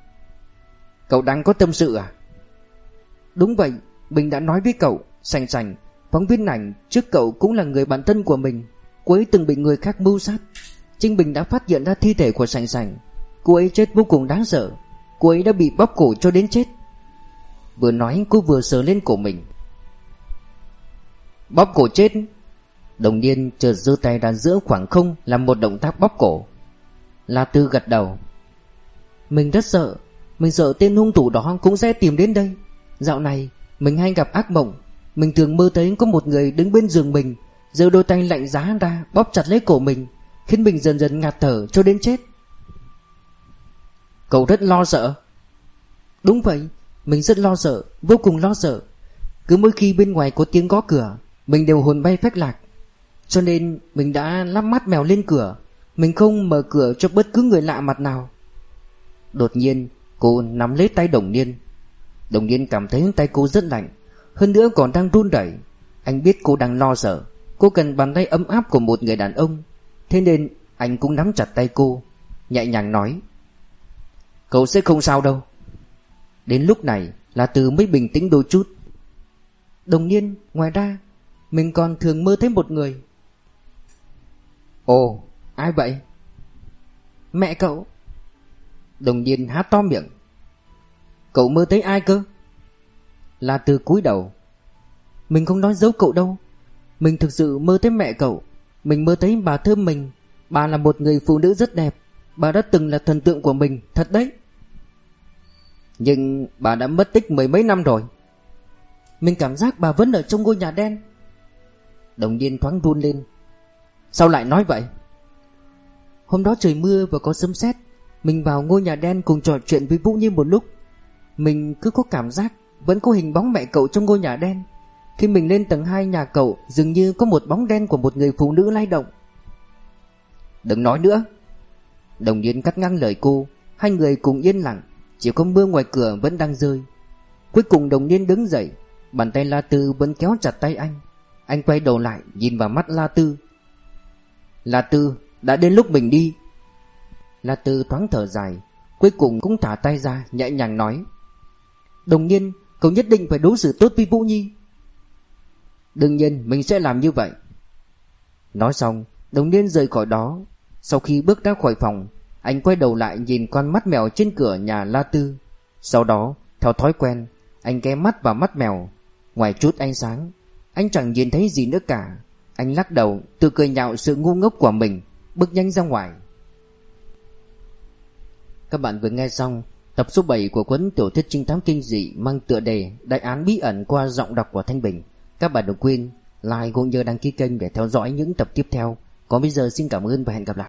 Cậu đang có tâm sự à? Đúng vậy, mình đã nói với cậu. Sành Sành, phóng viên ảnh trước cậu cũng là người bạn thân của mình. Cô ấy từng bị người khác mưu sát. Trinh Bình đã phát hiện ra thi thể của Sành Sành. Cô ấy chết vô cùng đáng sợ. Cô ấy đã bị bóp cổ cho đến chết. Vừa nói cô vừa sờ lên cổ mình. Bóp cổ chết? Đồng Niên chợt giơ tay ra giữa khoảng không làm một động tác bóp cổ. La Tư gật đầu: Mình rất sợ. Mình sợ tên hung thủ đó cũng sẽ tìm đến đây. Dạo này mình hay gặp ác mộng. Mình thường mơ thấy có một người đứng bên giường mình, giơ đôi tay lạnh giá ra bóp chặt lấy cổ mình, khiến mình dần dần ngạt thở cho đến chết. Cậu rất lo sợ? Đúng vậy, mình rất lo sợ, vô cùng lo sợ. Cứ mỗi khi bên ngoài có tiếng gõ cửa, mình đều hồn bay phách lạc. Cho nên mình đã lắp mắt mèo lên cửa. Mình không mở cửa cho bất cứ người lạ mặt nào. Đột nhiên cô nắm lấy tay Đồng Niên. Đồng Niên cảm thấy tay cô rất lạnh, hơn nữa còn đang run rẩy. Anh biết cô đang lo sợ. Cô cần bàn tay ấm áp của một người đàn ông. Thế nên anh cũng nắm chặt tay cô, nhẹ nhàng nói: Cậu sẽ không sao đâu. Đến lúc này La Tư mới bình tĩnh đôi chút. Đồng Niên, ngoài ra mình còn thường mơ thấy một người. Ồ, ai vậy? Mẹ cậu. Đồng Niên há to miệng. Cậu mơ thấy ai cơ? La Tư cúi đầu. Mình không nói giấu cậu đâu. Mình thực sự mơ thấy mẹ cậu. Mình mơ thấy bà Thơm mình. Bà là một người phụ nữ rất đẹp. Bà đã từng là thần tượng của mình, thật đấy. Nhưng bà đã mất tích mười mấy năm rồi. Mình cảm giác bà vẫn ở trong ngôi nhà đen. Đồng Niên thoáng run lên. Sao lại nói vậy? Hôm đó trời mưa và có sấm sét. Mình vào ngôi nhà đen cùng trò chuyện với Vũ Nhi một lúc. Mình cứ có cảm giác vẫn có hình bóng mẹ cậu trong ngôi nhà đen. Khi mình lên tầng hai nhà cậu, dường như có một bóng đen của một người phụ nữ lay động. Đừng nói nữa. Đồng Niên cắt ngang lời cô. Hai người cùng yên lặng. Chỉ có mưa ngoài cửa vẫn đang rơi. Cuối cùng Đồng Niên đứng dậy. Bàn tay La Tư vẫn kéo chặt tay anh. Anh quay đầu lại nhìn vào mắt La Tư. La Tư, đã đến lúc mình đi. La Tư thoáng thở dài, cuối cùng cũng thả tay ra, nhẹ nhàng nói: Đồng Niên, cậu nhất định phải đối xử tốt với Vũ Nhi. Đương nhiên mình sẽ làm như vậy. Nói xong, Đồng Niên rời khỏi đó. Sau khi bước ra khỏi phòng, anh quay đầu lại nhìn con mắt mèo trên cửa nhà La Tư. Sau đó, theo thói quen, anh ghé mắt vào mắt mèo. Ngoài chút ánh sáng, anh chẳng nhìn thấy gì nữa cả. Anh lắc đầu, tự cười nhạo sự ngu ngốc của mình, bước nhanh ra ngoài. Các bạn vừa nghe xong tập số bảy của cuốn tiểu thuyết trinh thám kinh dị mang tựa đề Đại án bí ẩn qua giọng đọc của Thanh Bình. Các bạn đừng quên like cũng như đăng ký kênh để theo dõi những tập tiếp theo. Còn bây giờ xin cảm ơn và hẹn gặp lại.